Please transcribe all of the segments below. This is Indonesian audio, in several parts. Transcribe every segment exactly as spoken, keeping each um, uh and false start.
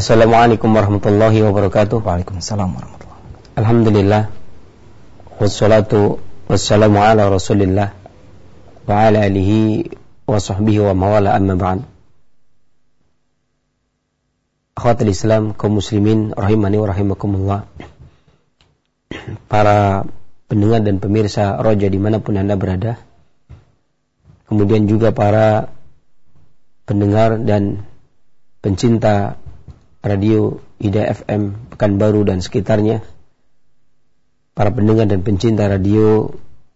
Assalamualaikum warahmatullahi wabarakatuh. Waalaikumsalam warahmatullahi wabarakatuh. Alhamdulillah. Wassalatu wassalamu ala Rasulillah wa ala alihi wa sahbihi wa mawala, amma ba'd. Akhwatul Islam, kaum muslimin rahimani wa rahimakumullah. Para pendengar dan pemirsa Roja dimanapun Anda berada, kemudian juga para pendengar dan pencinta Radio Hidayah F M Pekanbaru dan sekitarnya, para pendengar dan pencinta radio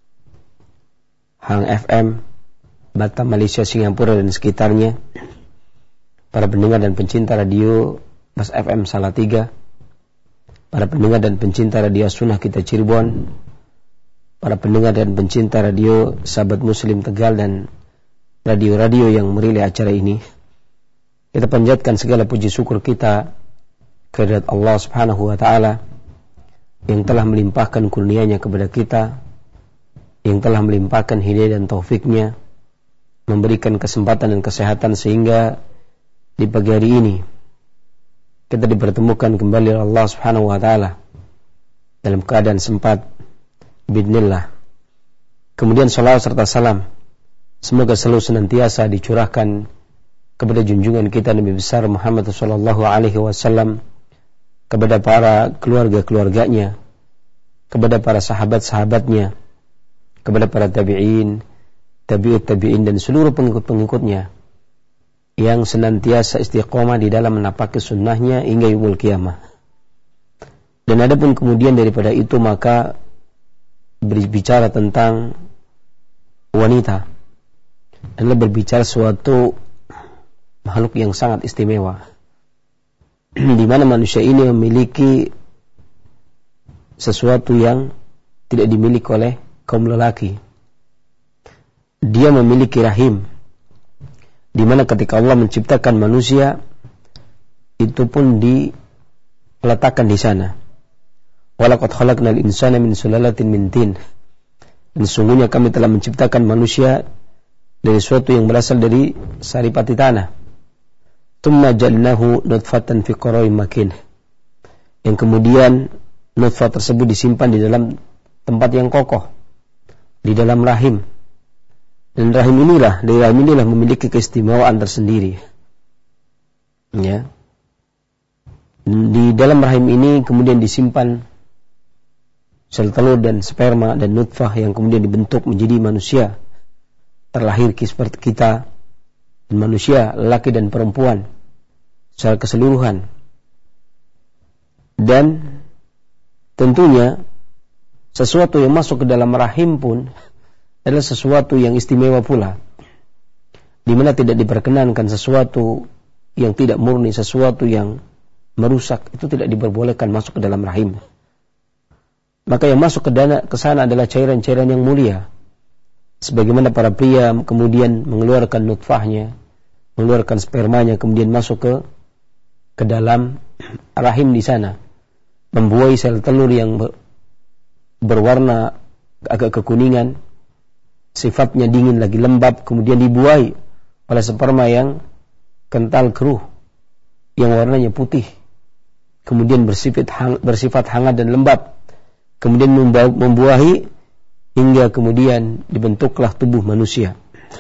Hang F M Batam, Malaysia, Singapura dan sekitarnya, para pendengar dan pencinta radio Bas F M Salatiga, para pendengar dan pencinta radio Sunnah Kita Cirebon, para pendengar dan pencinta radio Sahabat Muslim Tegal dan radio-radio yang merilai acara ini. Kita panjatkan segala puji syukur kita kehadirat Allah Subhanahu wa taala yang telah melimpahkan kurnia-Nya kepada kita, yang telah melimpahkan hidayah dan taufiknya, memberikan kesempatan dan kesehatan sehingga di pagi hari ini kita dipertemukan kembali oleh Allah Subhanahu wa taala dalam keadaan sempat biidznillah. Kemudian salawat serta salam semoga selalu senantiasa dicurahkan kepada junjungan kita Nabi besar Muhammad sallallahu alaihi wasallam, kepada para keluarga-keluarganya, kepada para sahabat-sahabatnya, kepada para tabi'in, tabi'ut tabi'in dan seluruh pengikut-pengikutnya yang senantiasa istiqomah di dalam menapaki sunnahnya hingga yaumul qiyamah. Dan adapun kemudian daripada itu maka berbicara tentang wanita adalah berbicara suatu makhluk yang sangat istimewa, di mana manusia ini memiliki sesuatu yang tidak dimiliki oleh kaum lelaki. Dia memiliki rahim, di mana ketika Allah menciptakan manusia itu pun diletakkan di sana. Walaqad khalaqnal insana min sulalatin min tin. Dan sungguhnya kami telah menciptakan manusia dari sesuatu yang berasal dari saripati tanah. Tsumma ja'alnahu nutfatan fi qararin makin. Yang kemudian nutfah tersebut disimpan di dalam tempat yang kokoh, di dalam rahim. Dan rahim inilah, dari rahim inilah memiliki keistimewaan tersendiri. Ya. Di dalam rahim ini kemudian disimpan sel telur dan sperma dan nutfah yang kemudian dibentuk menjadi manusia terlahir seperti kita, dan manusia laki dan perempuan secara keseluruhan. Dan tentunya sesuatu yang masuk ke dalam rahim pun adalah sesuatu yang istimewa pula, di mana tidak diperkenankan sesuatu yang tidak murni, sesuatu yang merusak itu tidak diperbolehkan masuk ke dalam rahim. Maka yang masuk ke dana ke sana adalah cairan-cairan yang mulia, sebagaimana para pria kemudian mengeluarkan nutfahnya, mengeluarkan spermanya, kemudian masuk ke ke dalam rahim di sana, membuahi sel telur yang ber, berwarna agak kekuningan, sifatnya dingin lagi lembab, kemudian dibuahi oleh sperma yang kental keruh, yang warnanya putih, kemudian bersifat hang, bersifat hangat dan lembab, kemudian membuahi hingga kemudian dibentuklah tubuh manusia.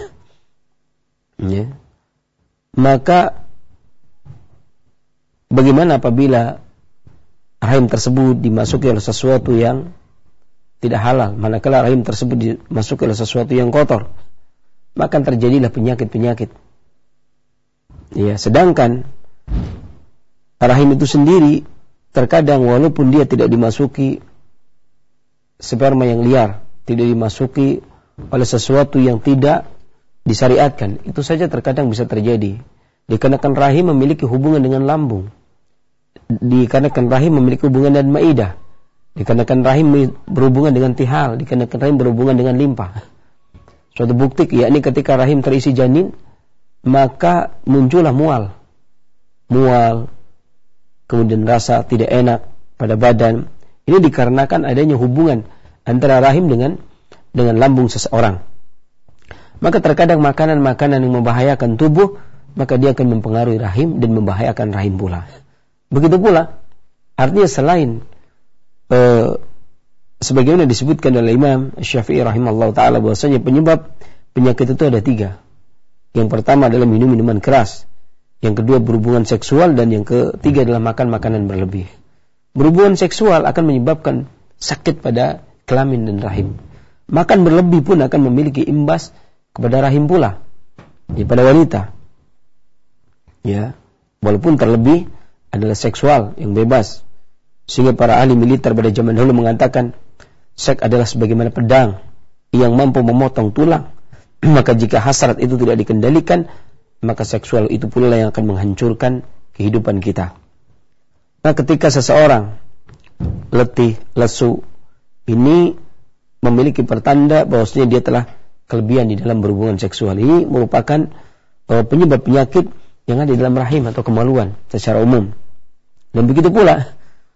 Ya. Maka bagaimana apabila rahim tersebut dimasuki oleh sesuatu yang tidak halal, manakala rahim tersebut dimasuki oleh sesuatu yang kotor, maka terjadilah penyakit-penyakit. Ya, sedangkan rahim itu sendiri terkadang walaupun dia tidak dimasuki sperma yang liar, tidak dimasuki oleh sesuatu yang tidak disyariatkan, itu saja terkadang bisa terjadi. Dikarenakan rahim memiliki hubungan dengan lambung, dikarenakan rahim memiliki hubungan dengan maidah, dikarenakan rahim berhubungan dengan tihal, dikarenakan rahim berhubungan dengan limpa. Suatu bukti yakni ketika rahim terisi janin, maka muncullah mual, mual, kemudian rasa tidak enak pada badan. Ini dikarenakan adanya hubungan antara rahim dengan dengan lambung seseorang. Maka terkadang makanan-makanan yang membahayakan tubuh, maka dia akan mempengaruhi rahim dan membahayakan rahim pula. Begitu pula, artinya selain uh, sebagaimana disebutkan oleh Imam Syafi'i rahimahullah ta'ala bahwasanya penyebab penyakit itu ada tiga. Yang pertama adalah minum minuman keras, yang kedua berhubungan seksual, dan yang ketiga adalah makan makanan berlebih. Berhubungan seksual akan menyebabkan sakit pada kelamin dan rahim. Makan berlebih pun akan memiliki imbas kepada rahim pula, ya, pada wanita. Ya, walaupun terlebih adalah seksual yang bebas. Sehingga para ahli militer pada zaman dahulu mengatakan seks adalah sebagaimana pedang yang mampu memotong tulang. Maka jika hasrat itu tidak dikendalikan, maka seksual itu pula yang akan menghancurkan kehidupan kita. Nah, ketika seseorang letih, lesu, ini memiliki pertanda bahwasanya dia telah kelebihan di dalam berhubungan seksual. Ini merupakan uh, penyebab penyakit yang ada di dalam rahim atau kemaluan secara umum. Dan begitu pula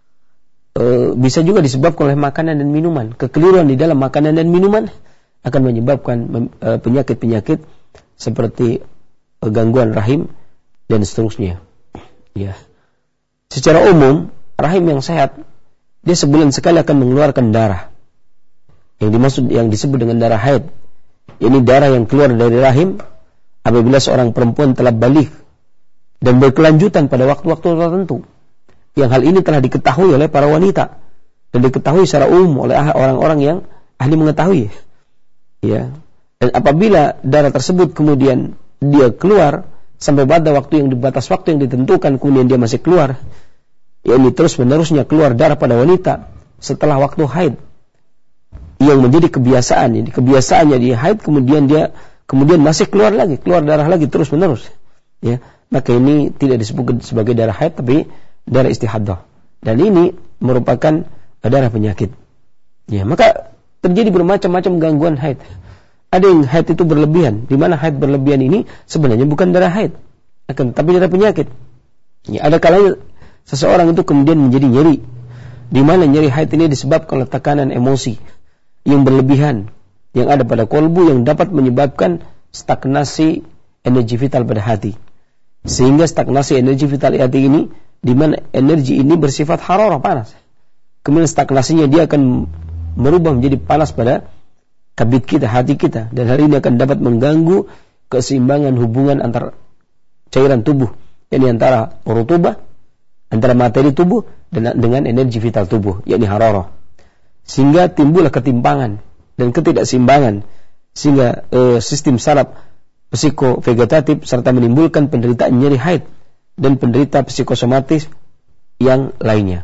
e, bisa juga disebabkan oleh makanan dan minuman. Kekeliruan di dalam makanan dan minuman akan menyebabkan e, penyakit-penyakit seperti e, gangguan rahim dan seterusnya. Ya. Secara umum, rahim yang sehat dia sebulan sekali akan mengeluarkan darah. Yang dimaksud yang disebut dengan darah haid. Ini darah yang keluar dari rahim apabila seorang perempuan telah balik dan berkelanjutan pada waktu-waktu tertentu. Yang hal ini telah diketahui oleh para wanita dan diketahui secara umum oleh orang-orang yang ahli mengetahui. Ya. Dan apabila darah tersebut kemudian dia keluar sampai pada waktu yang di batas waktu yang ditentukan, kemudian dia masih keluar, ya ini terus menerusnya keluar darah pada wanita setelah waktu haid, yang menjadi kebiasaan. Jadi kebiasaannya dia haid, kemudian dia kemudian masih keluar lagi, keluar darah lagi terus menerus. Ya. Maka ini tidak disebut sebagai darah haid, tapi darah istihadah. Dan ini merupakan darah penyakit. Ya, maka terjadi bermacam-macam gangguan haid. Ada yang haid itu berlebihan, di mana haid berlebihan ini sebenarnya bukan darah haid, akan tapi darah penyakit. Ya, ada kalanya seseorang itu kemudian menjadi nyeri, di mana nyeri haid ini disebabkan oleh tekanan emosi yang berlebihan yang ada pada kolbu, yang dapat menyebabkan stagnasi energi vital pada hati. Sehingga stagnasi energi vital hati ini, di mana energi ini bersifat hararah, panas. Kemudian stagnasinya dia akan merubah menjadi panas pada kabid kita, hati kita. Dan hal ini akan dapat mengganggu keseimbangan hubungan antara cairan tubuh, yakni antara rutubah, antara materi tubuh dan dengan energi vital tubuh, yakni hararah. Sehingga timbullah ketimpangan dan ketidakseimbangan, sehingga eh, sistem saraf psikovegetatif serta menimbulkan penderitaan nyeri haid dan penderita psikosomatis yang lainnya.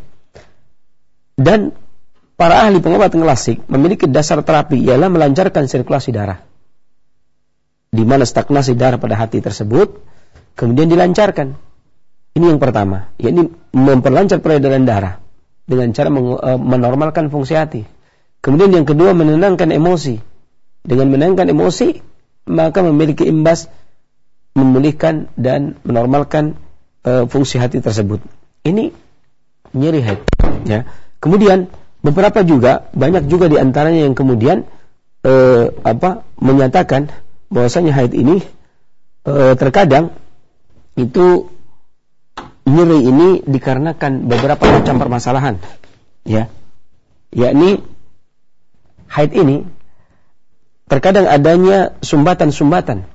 Dan para ahli pengobatan klasik memiliki dasar terapi ialah melancarkan sirkulasi darah, di mana stagnasi darah pada hati tersebut kemudian dilancarkan. Ini yang pertama, yakni memperlancar peredaran darah dengan cara menormalkan fungsi hati. Kemudian yang kedua, menenangkan emosi. Dengan menenangkan emosi, maka memiliki imbas memulihkan dan menormalkan e, fungsi hati tersebut. Ini nyeri haid, ya. Kemudian beberapa juga, banyak juga di antaranya yang kemudian e, apa menyatakan bahwasanya haid ini e, terkadang itu nyeri ini dikarenakan beberapa macam permasalahan, ya. Yakni haid ini terkadang adanya sumbatan-sumbatan,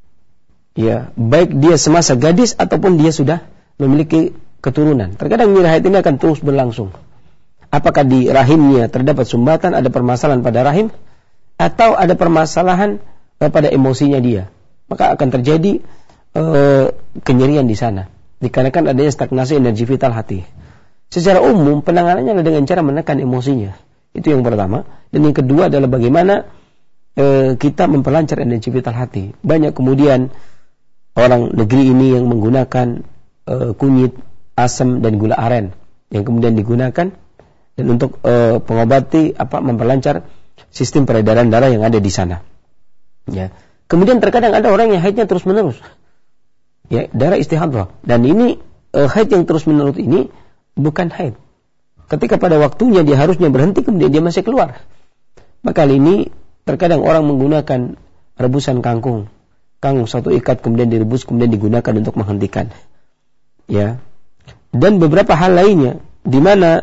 ya, baik dia semasa gadis ataupun dia sudah memiliki keturunan. Terkadang nyeri haid ini akan terus berlangsung. Apakah di rahimnya terdapat sumbatan, ada permasalahan pada rahim, atau ada permasalahan pada emosinya dia, maka akan terjadi uh, kenyerian di sana, dikarenakan adanya stagnasi energi vital hati. Secara umum penanganannya adalah dengan cara menekan emosinya. Itu yang pertama. Dan yang kedua adalah bagaimana kita memperlancar energi vital hati. Banyak kemudian orang negeri ini yang menggunakan uh, kunyit, asam dan gula aren yang kemudian digunakan dan untuk uh, pengobati apa memperlancar sistem peredaran darah yang ada di sana. Ya. Kemudian terkadang ada orang yang haidnya terus menerus, ya, darah istihadah. Dan ini uh, haid yang terus menerus ini bukan haid. Ketika pada waktunya dia harusnya berhenti, kemudian dia masih keluar. Maka hal ini terkadang orang menggunakan rebusan kangkung, kangkung satu ikat kemudian direbus kemudian digunakan untuk menghentikan. Ya, dan beberapa hal lainnya, di mana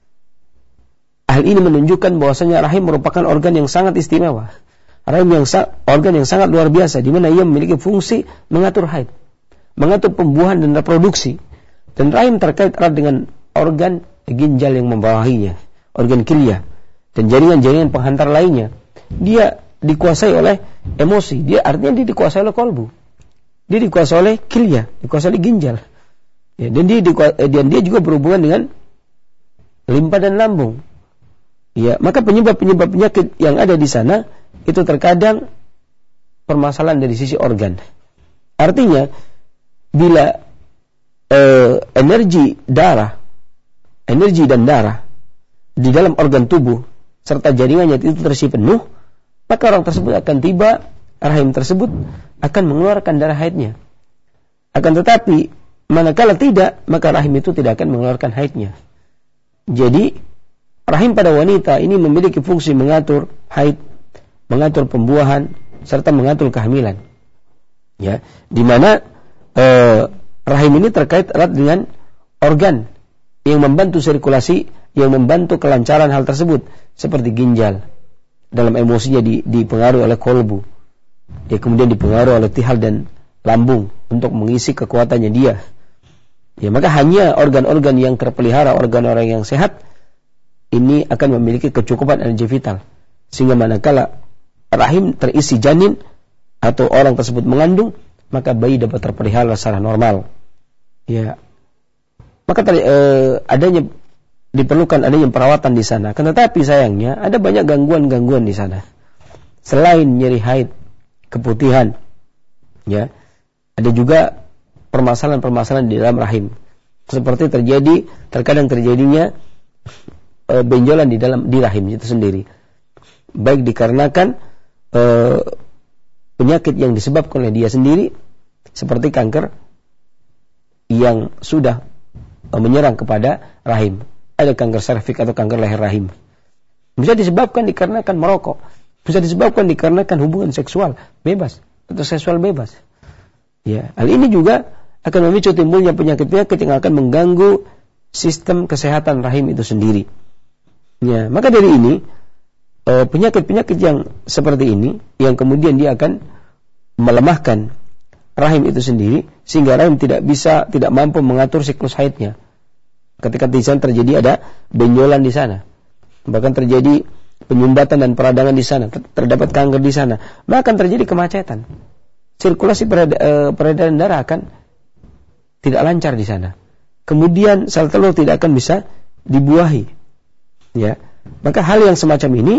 hal ini menunjukkan bahwasanya rahim merupakan organ yang sangat istimewa, rahim yang organ yang sangat luar biasa, di mana ia memiliki fungsi mengatur haid, mengatur pembuahan dan reproduksi. Dan rahim terkait erat dengan organ ginjal yang membawahinya, organ kilya, dan jaringan-jaringan penghantar lainnya. Dia dikuasai oleh emosi, dia artinya dia dikuasai oleh kolbu, dia dikuasai oleh kilya, dikuasai oleh ginjal. Ya, dan dia dan dia juga berhubungan dengan limpa dan lambung. Ya, maka penyebab-penyebab penyakit yang ada di sana itu terkadang permasalahan dari sisi organ. Artinya bila eh, energi darah, energi dan darah di dalam organ tubuh serta jaringannya itu terisi penuh, maka orang tersebut akan tiba, rahim tersebut akan mengeluarkan darah haidnya. Akan tetapi manakala tidak, maka rahim itu tidak akan mengeluarkan haidnya. Jadi rahim pada wanita ini memiliki fungsi mengatur haid, mengatur pembuahan, serta mengatur kehamilan. Ya, di mana eh, rahim ini terkait erat dengan organ yang membantu sirkulasi, yang membantu kelancaran hal tersebut, seperti ginjal. Dalam emosinya dipengaruhi oleh kolbu, dia kemudian dipengaruhi oleh tihal dan lambung untuk mengisi kekuatannya dia. Ya, maka hanya organ-organ yang terpelihara, organ-organ yang sehat, ini akan memiliki kecukupan energi vital, sehingga manakala rahim terisi janin atau orang tersebut mengandung, maka bayi dapat terpelihara secara normal. Ya, maka ter, eh, adanya diperlukan adanya perawatan di sana. Karena tapi sayangnya ada banyak gangguan-gangguan di sana. Selain nyeri haid, keputihan, ya, ada juga permasalahan-permasalahan di dalam rahim. Seperti terjadi, terkadang terjadinya e, benjolan di dalam di rahim itu sendiri. Baik dikarenakan e, penyakit yang disebabkan oleh dia sendiri, seperti kanker yang sudah e, menyerang kepada rahim. Ada kanker serviks atau kanker leher rahim. Bisa disebabkan dikarenakan merokok, bisa disebabkan dikarenakan hubungan seksual bebas atau seksual bebas. Ya, hal ini juga akan memicu timbulnya penyakit-penyakit yang akan mengganggu sistem kesehatan rahim itu sendiri. Ya, maka dari ini penyakit-penyakit yang seperti ini yang kemudian dia akan melemahkan rahim itu sendiri, sehingga rahim tidak bisa, tidak mampu mengatur siklus haidnya. Ketika di sana terjadi ada benjolan di sana, bahkan terjadi penyumbatan dan peradangan di sana, terdapat kanker di sana, maka akan terjadi kemacetan. Sirkulasi peredaran darah akan tidak lancar di sana. Kemudian sel telur tidak akan bisa dibuahi. Ya, maka hal yang semacam ini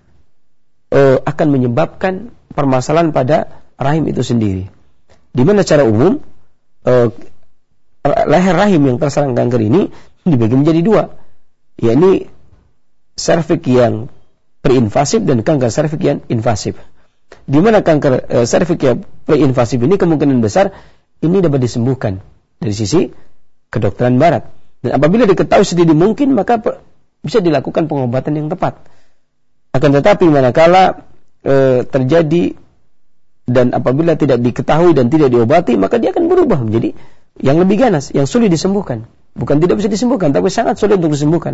eh, akan menyebabkan permasalahan pada rahim itu sendiri. Di mana secara umum eh, leher rahim yang terserang kanker ini dibagi menjadi dua, yakni serviks yang preinvasif dan kanker serviks yang invasif. Di mana kanker e, serviks yang preinvasif ini kemungkinan besar ini dapat disembuhkan dari sisi kedokteran barat. Dan apabila diketahui sedini mungkin, maka per, bisa dilakukan pengobatan yang tepat. Akan tetapi manakala e, terjadi dan apabila tidak diketahui dan tidak diobati, maka dia akan berubah menjadi yang lebih ganas, yang sulit disembuhkan. Bukan tidak bisa disembuhkan, tapi sangat sulit untuk disembuhkan.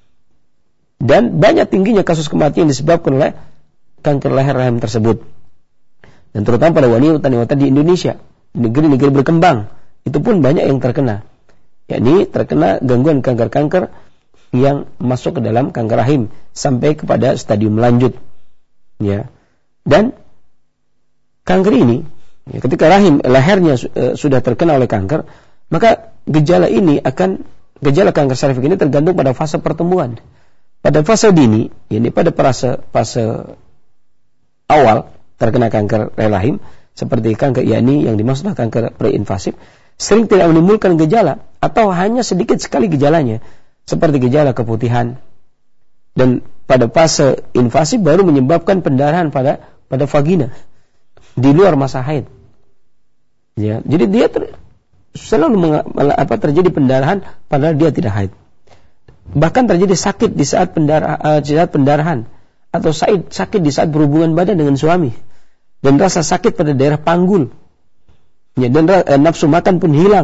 Dan banyak tingginya kasus kematian disebabkan oleh kanker leher rahim tersebut. Dan terutama pada wanita-wanita di Indonesia, negeri-negeri berkembang, itu pun banyak yang terkena. Yakni terkena gangguan kanker-kanker yang masuk ke dalam kanker rahim sampai kepada stadium lanjut. Ya. Dan kanker ini, ya, ketika rahim lehernya uh, sudah terkena oleh kanker, maka gejala ini akan gejala kanker serviks ini tergantung pada fase pertumbuhan. Pada fase dini, yakni pada fase fase awal terkena kanker rahim, seperti kanker yakni yang dimaksud kanker preinvasif, sering tidak menimbulkan gejala atau hanya sedikit sekali gejalanya, seperti gejala keputihan. Dan pada fase invasif baru menyebabkan pendarahan pada pada vagina di luar masa haid. Ya, jadi dia ter, selalu meng, apa terjadi pendarahan padahal dia tidak haid. Bahkan terjadi sakit di saat pendarahan, uh, saat pendarahan atau sakit sakit di saat berhubungan badan dengan suami, dan rasa sakit pada daerah panggul. Ya, dan uh, nafsu makan pun hilang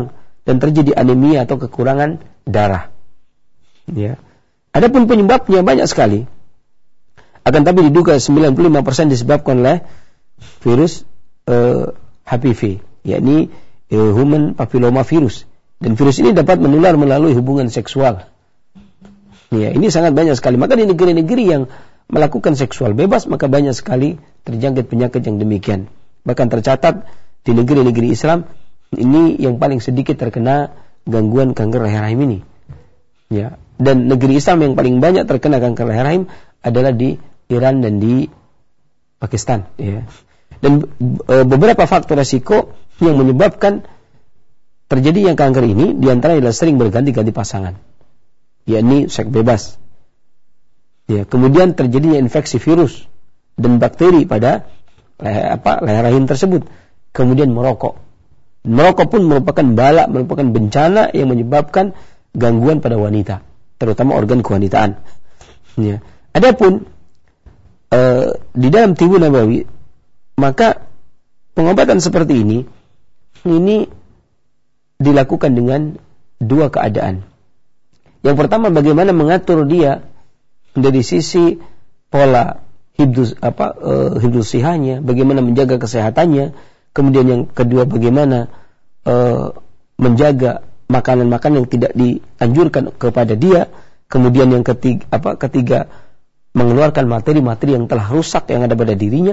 dan terjadi anemia atau kekurangan darah. Ya. Adapun penyebabnya banyak sekali. Akan tapi diduga sembilan puluh lima persen disebabkan oleh virus uh, H P V, yakni uh, human papilloma virus. Dan virus ini dapat menular melalui hubungan seksual. Ya, ini sangat banyak sekali. Maka di negeri-negeri yang melakukan seksual bebas, maka banyak sekali terjangkit penyakit yang demikian. Bahkan tercatat di negeri-negeri Islam, ini yang paling sedikit terkena gangguan kanker leher rahim ini. Ya. Dan negeri Islam yang paling banyak terkena kanker leher rahim adalah di Iran dan di Pakistan. Ya. Dan e, beberapa faktor resiko yang menyebabkan terjadinya kanker ini diantara adalah sering berganti-ganti pasangan, yakni seks bebas. Ya. Kemudian terjadinya infeksi virus dan bakteri pada leher, apa, leher rahim tersebut. Kemudian merokok. Merokok pun merupakan bala, merupakan bencana yang menyebabkan gangguan pada wanita, terutama organ kewanitaan. Ya. Adapun e, di dalam tibu nabawi, maka pengobatan seperti ini ini dilakukan dengan dua keadaan. Yang pertama, bagaimana mengatur dia dari sisi pola hidup apa e, hidup sihahnya, bagaimana menjaga kesehatannya. Kemudian yang kedua, bagaimana e, menjaga makanan-makanan yang tidak dianjurkan kepada dia. Kemudian yang ketiga, apa, ketiga mengeluarkan materi-materi yang telah rusak yang ada pada dirinya.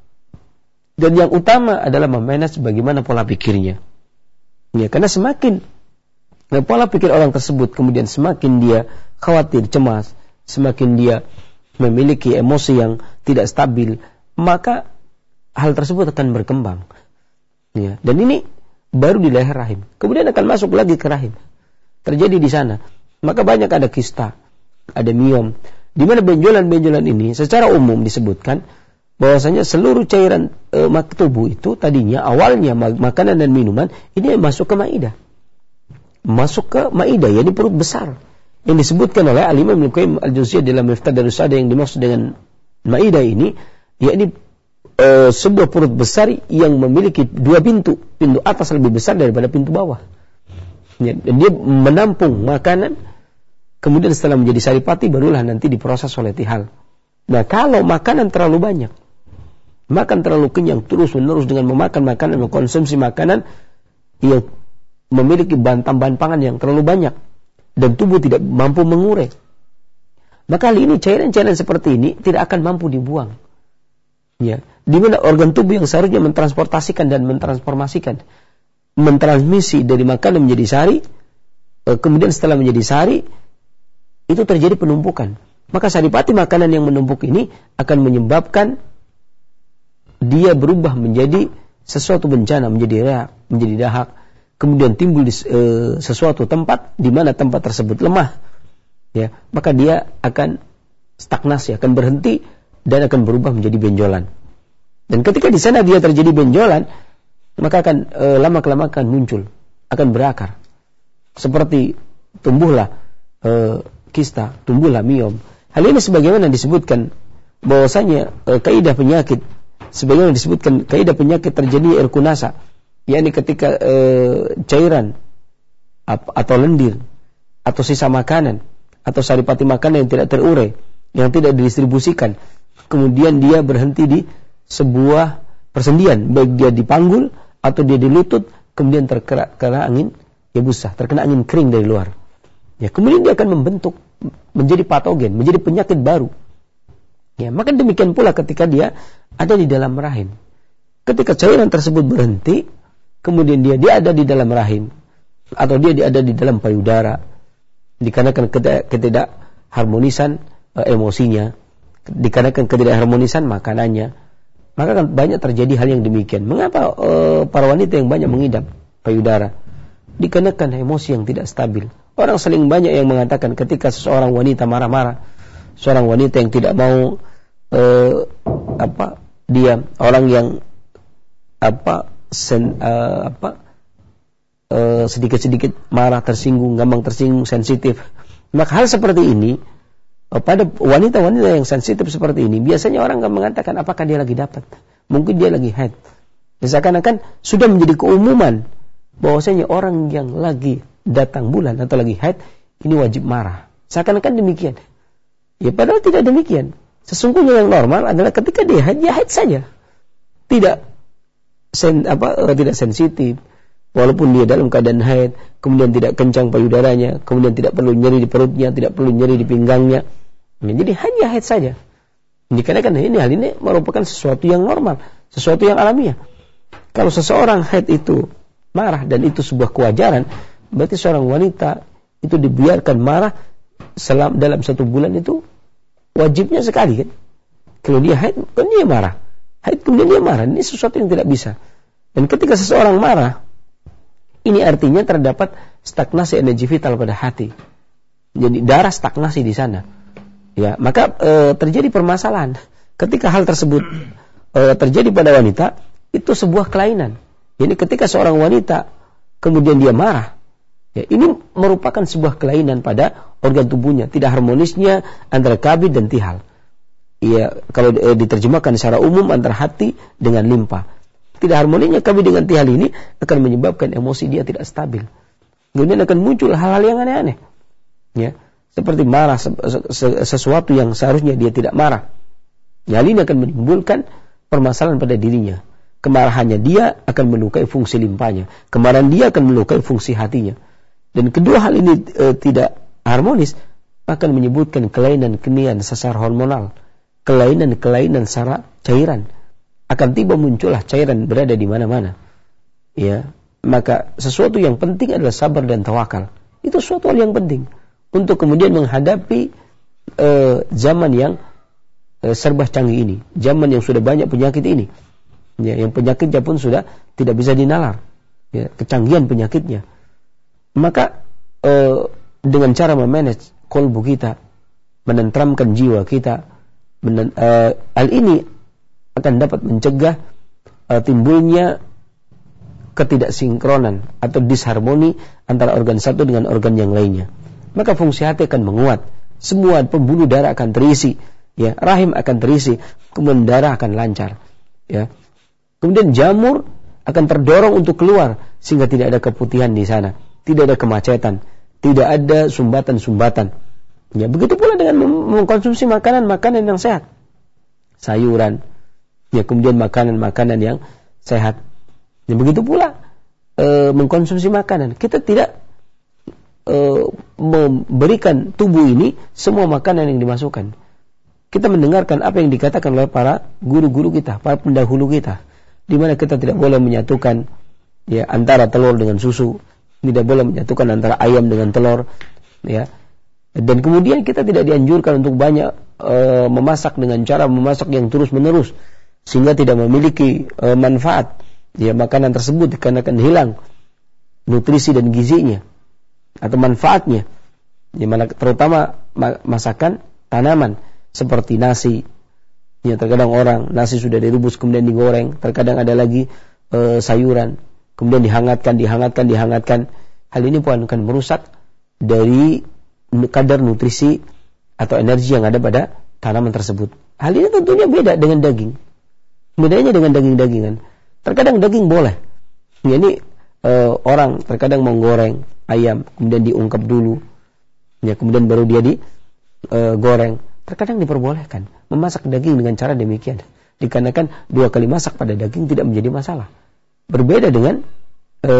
Dan yang utama adalah memanage bagaimana pola pikirnya. Ya, karena semakin ya, pola pikir orang tersebut kemudian semakin dia khawatir, cemas, semakin dia memiliki emosi yang tidak stabil, maka hal tersebut akan berkembang. Ya, dan ini baru di leher rahim, kemudian akan masuk lagi ke rahim, terjadi di sana. Maka banyak ada kista, ada miom, di mana benjolan-benjolan ini secara umum disebutkan bahwasanya seluruh cairan e, tubuh itu tadinya awalnya makanan dan minuman ini masuk ke maidah, masuk ke maidah, yakni perut besar, yang disebutkan oleh Al-Imam Ibnu Qayyim Al-Jauziyah dalam Miftah Darus Sa'adah. Yang dimaksud dengan maidah ini yakni e, sebuah perut besar yang memiliki dua pintu, pintu atas lebih besar daripada pintu bawah. Ya, dan dia menampung makanan, kemudian setelah menjadi saripati barulah nanti diproses oleh tihal. Nah, kalau makanan terlalu banyak, makan terlalu kenyang terus menerus dengan memakan makanan, mengkonsumsi makanan yang memiliki bahan tambahan pangan yang terlalu banyak dan tubuh tidak mampu mengurai, maka kali ini cairan-cairan seperti ini tidak akan mampu dibuang. Ya, di mana organ tubuh yang seharusnya mentransportasikan dan mentransformasikan, mentransmisi dari makanan menjadi sari, kemudian setelah menjadi sari itu terjadi penumpukan. Maka saripati makanan yang menumpuk ini akan menyebabkan dia berubah menjadi sesuatu bencana, menjadi reak, menjadi dahak, kemudian timbul di e, sesuatu tempat di mana tempat tersebut lemah, ya, maka dia akan stagnasi, akan berhenti dan akan berubah menjadi benjolan. Dan ketika di sana dia terjadi benjolan, maka akan e, lama-kelamaan akan muncul, akan berakar, seperti tumbuhlah e, kista, tumbuhlah miom. Hal ini sebagaimana disebutkan bahwasanya e, kaidah penyakit, sebagaimana disebutkan kaidah penyakit terjadi erkunasa, yakni ketika e, cairan ap, atau lendir atau sisa makanan atau saripati makanan yang tidak terurai, yang tidak didistribusikan, kemudian dia berhenti di sebuah persendian, baik dia di panggul atau dia di lutut, kemudian terkena angin ya busah, terkena angin kering dari luar. Ya, kemudian dia akan membentuk menjadi patogen, menjadi penyakit baru. Ya, maka demikian pula ketika dia ada di dalam rahim. Ketika cairan tersebut berhenti, kemudian dia dia ada di dalam rahim atau dia, dia ada di dalam payudara, dikarenakan ketidakharmonisan e, emosinya, dikarenakan ketidakharmonisan makanannya, maka kan banyak terjadi hal yang demikian. Mengapa e, para wanita yang banyak mengidap payudara? Dikarenakan emosi yang tidak stabil. Orang sering banyak yang mengatakan ketika seseorang wanita marah-marah, seorang wanita yang tidak mau e, apa dia orang yang apa sen, e, apa e, sedikit-sedikit marah, tersinggung, gampang tersinggung, sensitif. Maka hal seperti ini e, pada wanita-wanita yang sensitif seperti ini biasanya orang akan mengatakan apakah dia lagi dapat? Mungkin dia lagi haid. Seakan-akan sudah menjadi keumuman bahwasanya orang yang lagi datang bulan atau lagi haid ini wajib marah. Seakan-akan demikian. Ya padahal tidak demikian. Sesungguhnya yang normal adalah ketika dia haid, ya haid saja. Tidak sen, apa tidak sensitif. Walaupun dia dalam keadaan haid, kemudian tidak kencang payudaranya, kemudian tidak perlu nyeri di perutnya, tidak perlu nyeri di pinggangnya. Ya, jadi haid ya haid saja. Dikarenakan ini hal ini merupakan sesuatu yang normal, sesuatu yang alamiah. Kalau seseorang haid itu marah dan itu sebuah kewajaran, berarti seorang wanita itu dibiarkan marah selama dalam satu bulan itu wajibnya sekali kan. Kalau dia haid, kan dia marah. Haid kemudian dia marah, ini sesuatu yang tidak bisa. Dan ketika seseorang marah, ini artinya terdapat stagnasi energi vital pada hati. Jadi darah stagnasi di sana. Ya, maka e, terjadi permasalahan. Ketika hal tersebut e, terjadi pada wanita, itu sebuah kelainan. Jadi ketika seorang wanita kemudian dia marah, ya, ini merupakan sebuah kelainan pada organ tubuhnya, tidak harmonisnya antara kabid dan tihal. Ya, kalau e, diterjemahkan secara umum antara hati dengan limpa. Tidak harmonisnya kabid dengan tihal ini akan menyebabkan emosi dia tidak stabil. Kemudian akan muncul hal-hal yang aneh-aneh. Ya, seperti marah sesuatu yang seharusnya dia tidak marah. Ya, hal ini akan menimbulkan permasalahan pada dirinya. Kemarahannya dia akan melukai fungsi limpanya. Kemarahan dia akan melukai fungsi hatinya. Dan kedua hal ini e, tidak harmonis, akan menyebutkan kelainan-kelainan secara hormonal, kelainan-kelainan secara cairan. Akan tiba muncullah cairan berada di mana-mana. Ya, maka sesuatu yang penting adalah sabar dan tawakal. Itu sesuatu hal yang penting untuk kemudian menghadapi e, zaman yang e, serba canggih ini, zaman yang sudah banyak penyakit ini. Ya, yang penyakitnya pun sudah tidak bisa dinalar, ya, kecanggihan penyakitnya. Maka e, dengan cara memanage kolbu kita, menenteramkan jiwa kita, menen, e, hal ini akan dapat mencegah e, timbulnya ketidaksinkronan atau disharmoni antara organ satu dengan organ yang lainnya. Maka fungsi hati akan menguat, semua pembuluh darah akan terisi, ya, rahim akan terisi, kemudian darah akan lancar, ya. Kemudian jamur akan terdorong untuk keluar sehingga tidak ada keputihan di sana, tidak ada kemacetan, tidak ada sumbatan-sumbatan. Ya, begitu pula dengan mengkonsumsi makanan-makanan yang sehat, sayuran, ya, kemudian makanan-makanan yang sehat. Ya, begitu pula e, mengkonsumsi makanan. Kita tidak e, memberikan tubuh ini semua makanan yang dimasukkan. Kita mendengarkan apa yang dikatakan oleh para guru-guru kita, para pendahulu kita, di mana kita tidak boleh menyatukan, ya, antara telur dengan susu, tidak boleh menyatukan antara ayam dengan telur, ya. Dan kemudian kita tidak dianjurkan untuk banyak e, memasak dengan cara memasak yang terus-menerus sehingga tidak memiliki e, manfaat. Ya, makanan tersebut dikarenakan hilang nutrisi dan gizinya atau manfaatnya. Ya, terutama masakan tanaman seperti nasi. Ya, terkadang orang nasi sudah direbus kemudian digoreng, terkadang ada lagi e, sayuran kemudian dihangatkan, dihangatkan, dihangatkan. Hal ini pun akan merusak dari kadar nutrisi atau energi yang ada pada tanaman tersebut. Hal ini tentunya beda dengan daging. Bedanya dengan daging-dagingan. Terkadang daging boleh. Ya, ini e, orang terkadang menggoreng ayam kemudian diungkep dulu. Ya, kemudian baru dia digoreng. Terkadang diperbolehkan memasak daging dengan cara demikian, dikarenakan dua kali masak pada daging tidak menjadi masalah. Berbeda dengan e,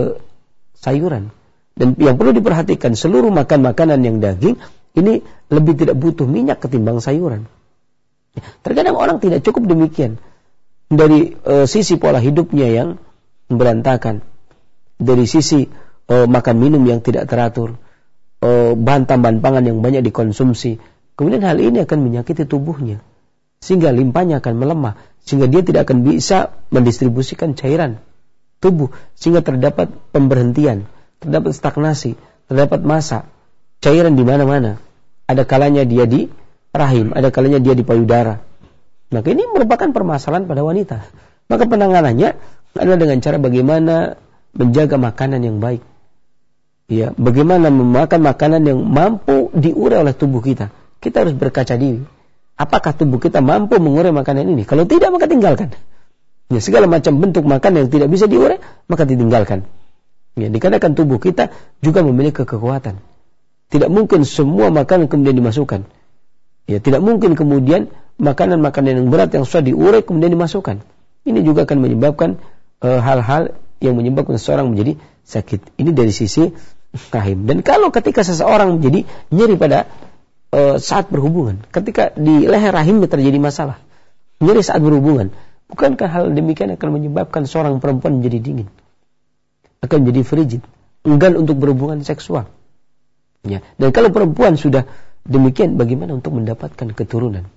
sayuran. Dan yang perlu diperhatikan, seluruh makan makanan yang daging ini lebih tidak butuh minyak ketimbang sayuran. Terkadang orang tidak cukup demikian. Dari e, sisi pola hidupnya yang berantakan, dari sisi e, makan minum yang tidak teratur, e, bahan tambahan pangan yang banyak dikonsumsi, kemudian hal ini akan menyakiti tubuhnya, sehingga limpanya akan melemah, sehingga dia tidak akan bisa mendistribusikan cairan tubuh, sehingga terdapat pemberhentian, terdapat stagnasi, terdapat massa cairan di mana-mana. Ada kalanya dia di rahim, ada kalanya dia di payudara. Maka ini merupakan permasalahan pada wanita. Maka penanganannya adalah dengan cara bagaimana menjaga makanan yang baik. Ya, bagaimana memakan makanan yang mampu diurai oleh tubuh kita. Kita harus berkaca diri. Apakah tubuh kita mampu mengurai makanan ini? Kalau tidak, maka tinggalkan. Ya, segala macam bentuk makanan yang tidak bisa diurai, maka ditinggalkan. Ya, dikarenakan tubuh kita juga memiliki kekuatan. Tidak mungkin semua makanan kemudian dimasukkan. Ya, tidak mungkin kemudian makanan-makanan yang berat yang sudah diurai kemudian dimasukkan. Ini juga akan menyebabkan e, hal-hal yang menyebabkan seseorang menjadi sakit. Ini dari sisi rahim. Dan kalau ketika seseorang menjadi nyeri pada e, saat berhubungan, ketika di leher rahimnya terjadi masalah, nyeri saat berhubungan, bukankah hal demikian akan menyebabkan seorang perempuan menjadi dingin, akan menjadi frigid, enggan untuk berhubungan seksual. Ya. Dan kalau perempuan sudah demikian, bagaimana untuk mendapatkan keturunan?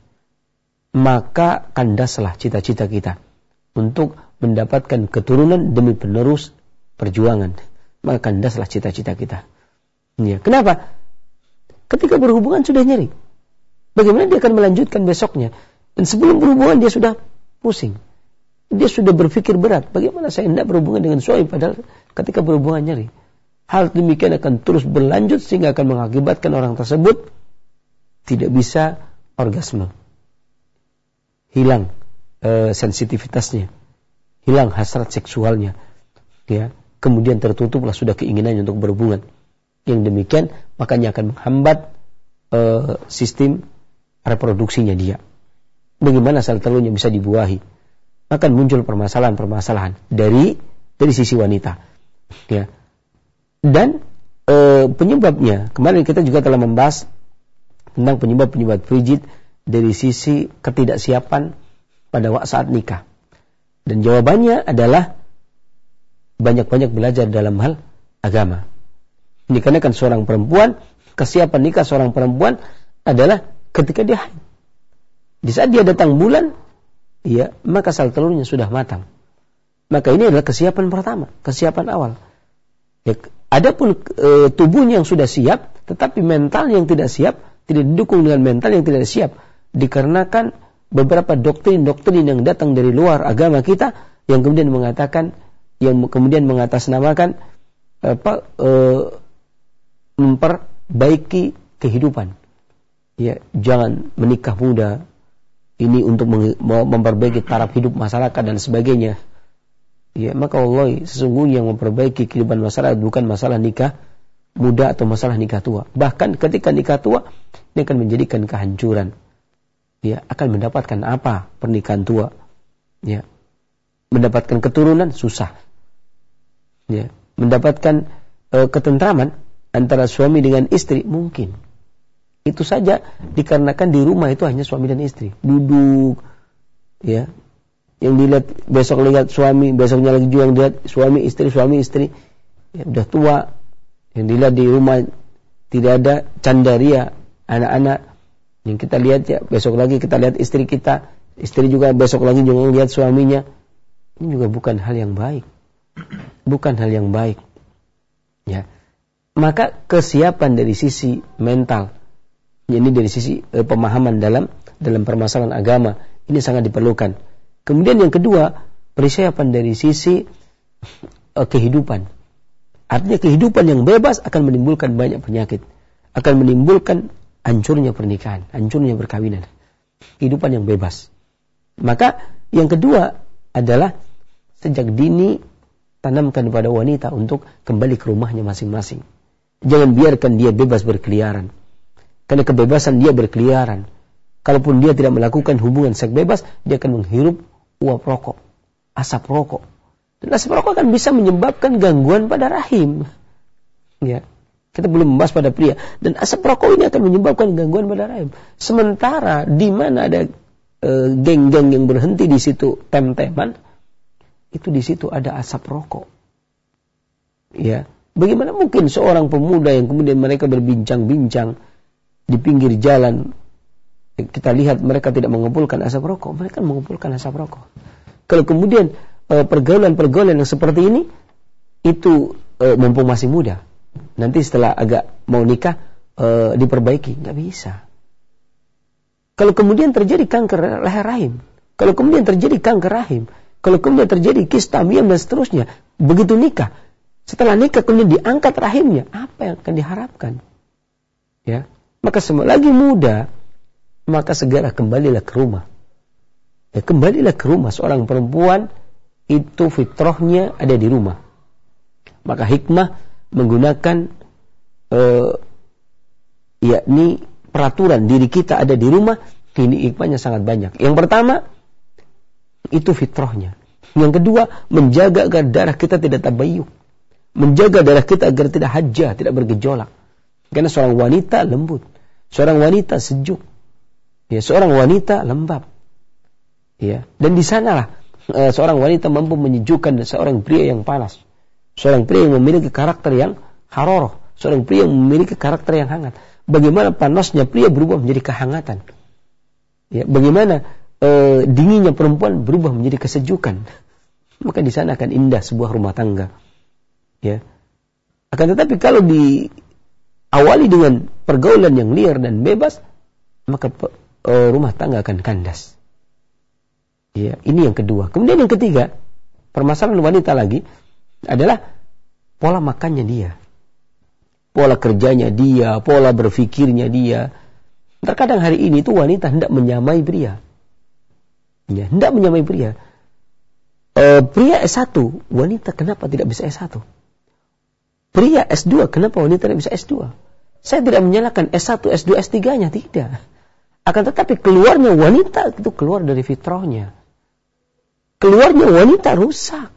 Maka kandaslah cita-cita kita untuk mendapatkan keturunan demi penerus perjuangan. Maka kandaslah cita-cita kita. Ya. Kenapa? Ketika berhubungan sudah nyeri, bagaimana dia akan melanjutkan besoknya? Dan sebelum berhubungan dia sudah pusing. Dia sudah berpikir berat. Bagaimana saya hendak berhubungan dengan suami padahal ketika berhubungan nyeri? Hal demikian akan terus berlanjut sehingga akan mengakibatkan orang tersebut tidak bisa orgasme. Hilang e, sensitivitasnya. Hilang hasrat seksualnya. Ya, kemudian tertutuplah sudah keinginannya untuk berhubungan. Yang demikian makanya akan menghambat e, sistem reproduksinya dia. Bagaimana sel telurnya bisa dibuahi? Akan muncul permasalahan-permasalahan dari dari sisi wanita. Ya. Dan e, penyebabnya, kemarin kita juga telah membahas tentang penyebab-penyebab frigid dari sisi ketidaksiapan pada saat nikah. Dan jawabannya adalah banyak-banyak belajar dalam hal agama. Ini karena kan seorang perempuan, kesiapan nikah seorang perempuan adalah ketika dia haid. Di saat dia datang bulan, ya, maka sel telurnya sudah matang. Maka ini adalah kesiapan pertama, kesiapan awal. Ya, adapun e, tubuhnya yang sudah siap, tetapi mental yang tidak siap, tidak didukung dengan mental yang tidak siap, dikarenakan beberapa doktrin-doktrin yang datang dari luar agama kita, yang kemudian mengatakan, yang kemudian mengatasnamakan apa, e, memperbaiki kehidupan. Ya, jangan menikah muda. Ini untuk memperbaiki taraf hidup masyarakat dan sebagainya. Ya, maka Allah sesungguhnya yang memperbaiki kehidupan masyarakat bukan masalah nikah muda atau masalah nikah tua. Bahkan ketika nikah tua, ini akan menjadikan kehancuran. Ya, akan mendapatkan apa pernikahan tua? Ya, mendapatkan keturunan susah. Ya, mendapatkan e, ketentraman antara suami dengan istri mungkin. Itu saja dikarenakan di rumah itu hanya suami dan istri duduk, ya, yang dilihat besok lihat suami, besoknya lagi juga yang dilihat suami istri suami istri, ya, udah tua, yang dilihat di rumah tidak ada candaria anak-anak, yang kita lihat ya besok lagi kita lihat istri kita, istri juga besok lagi juga lihat suaminya. Ini juga bukan hal yang baik, bukan hal yang baik, ya. Maka kesiapan dari sisi mental, ini dari sisi eh, pemahaman dalam dalam permasalahan agama ini sangat diperlukan. Kemudian yang kedua, persiapan dari sisi eh, kehidupan. Artinya kehidupan yang bebas akan menimbulkan banyak penyakit, akan menimbulkan hancurnya pernikahan, hancurnya perkawinan. Kehidupan yang bebas. Maka yang kedua adalah sejak dini tanamkan pada wanita untuk kembali ke rumahnya masing-masing. Jangan biarkan dia bebas berkeliaran. Karena kebebasan dia berkeliaran. Kalaupun dia tidak melakukan hubungan seks bebas, dia akan menghirup uap rokok, asap rokok. Dan asap rokok akan bisa menyebabkan gangguan pada rahim. Ya, kita belum membahas pada pria. Dan asap rokok ini akan menyebabkan gangguan pada rahim. Sementara di mana ada e, geng-geng yang berhenti di situ tem-teman, itu di situ ada asap rokok. Ya, bagaimana mungkin seorang pemuda yang kemudian mereka berbincang-bincang di pinggir jalan, kita lihat mereka tidak mengumpulkan asap rokok, mereka mengumpulkan asap rokok. Kalau kemudian e, pergaulan-pergaulan yang seperti ini, itu e, mumpung masih muda, nanti setelah agak mau nikah e, diperbaiki, nggak bisa. Kalau kemudian terjadi kanker leher rahim, kalau kemudian terjadi kanker rahim, kalau kemudian terjadi kista miom dan seterusnya, begitu nikah, setelah nikah kemudian diangkat rahimnya, apa yang akan diharapkan? Ya. Maka selagi muda, maka segera kembalilah ke rumah. Ya, kembalilah ke rumah. Seorang perempuan itu fitrahnya ada di rumah. Maka hikmah menggunakan uh, yakni peraturan diri kita ada di rumah, ini hikmahnya sangat banyak. Yang pertama, itu fitrahnya. Yang kedua, menjaga agar darah kita tidak tabayyuk. Menjaga darah kita agar tidak hajjah, tidak bergejolak. Karena seorang wanita lembut, seorang wanita sejuk, ya, seorang wanita lembab. Ya, dan di sanalah uh, seorang wanita mampu menyejukkan seorang pria yang panas. Seorang pria yang memiliki karakter yang haroroh, seorang pria yang memiliki karakter yang hangat. Bagaimana panasnya pria berubah menjadi kehangatan. Ya, bagaimana e, dinginnya perempuan berubah menjadi kesejukan. Maka di sana akan indah sebuah rumah tangga. Ya. Akan tetapi kalau diawali dengan pergaulan yang liar dan bebas, maka e, rumah tangga akan kandas. Ya, ini yang kedua. Kemudian yang ketiga, permasalahan wanita lagi adalah pola makannya dia. Pola kerjanya dia, pola berfikirnya dia. Terkadang hari ini itu wanita hendak menyamai pria. Ya, hendak menyamai pria. E, pria S satu, wanita kenapa tidak bisa S satu? Pria S dua, kenapa wanita tidak bisa S dua? Saya tidak menyalahkan S satu, S dua, S tiga-nya, tidak. Akan tetapi keluarnya wanita itu keluar dari fitrahnya. Keluarnya wanita rusak.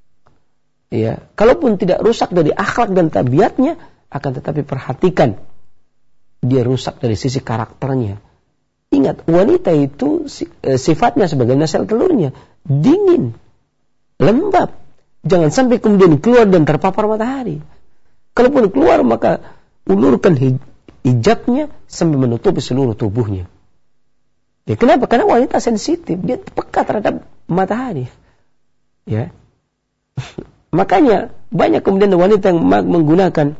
Ya, kalaupun tidak rusak dari akhlak dan tabiatnya, akan tetapi perhatikan, dia rusak dari sisi karakternya. Ingat, wanita itu sifatnya sebagaimana sel telurnya, dingin, lembab. Jangan sampai kemudian keluar dan terpapar matahari. Kalaupun keluar, maka ulurkan hijabnya sampai menutupi seluruh tubuhnya. Ya, kenapa? Karena wanita sensitif, dia peka terhadap matahari. Ya, makanya banyak kemudian wanita yang menggunakan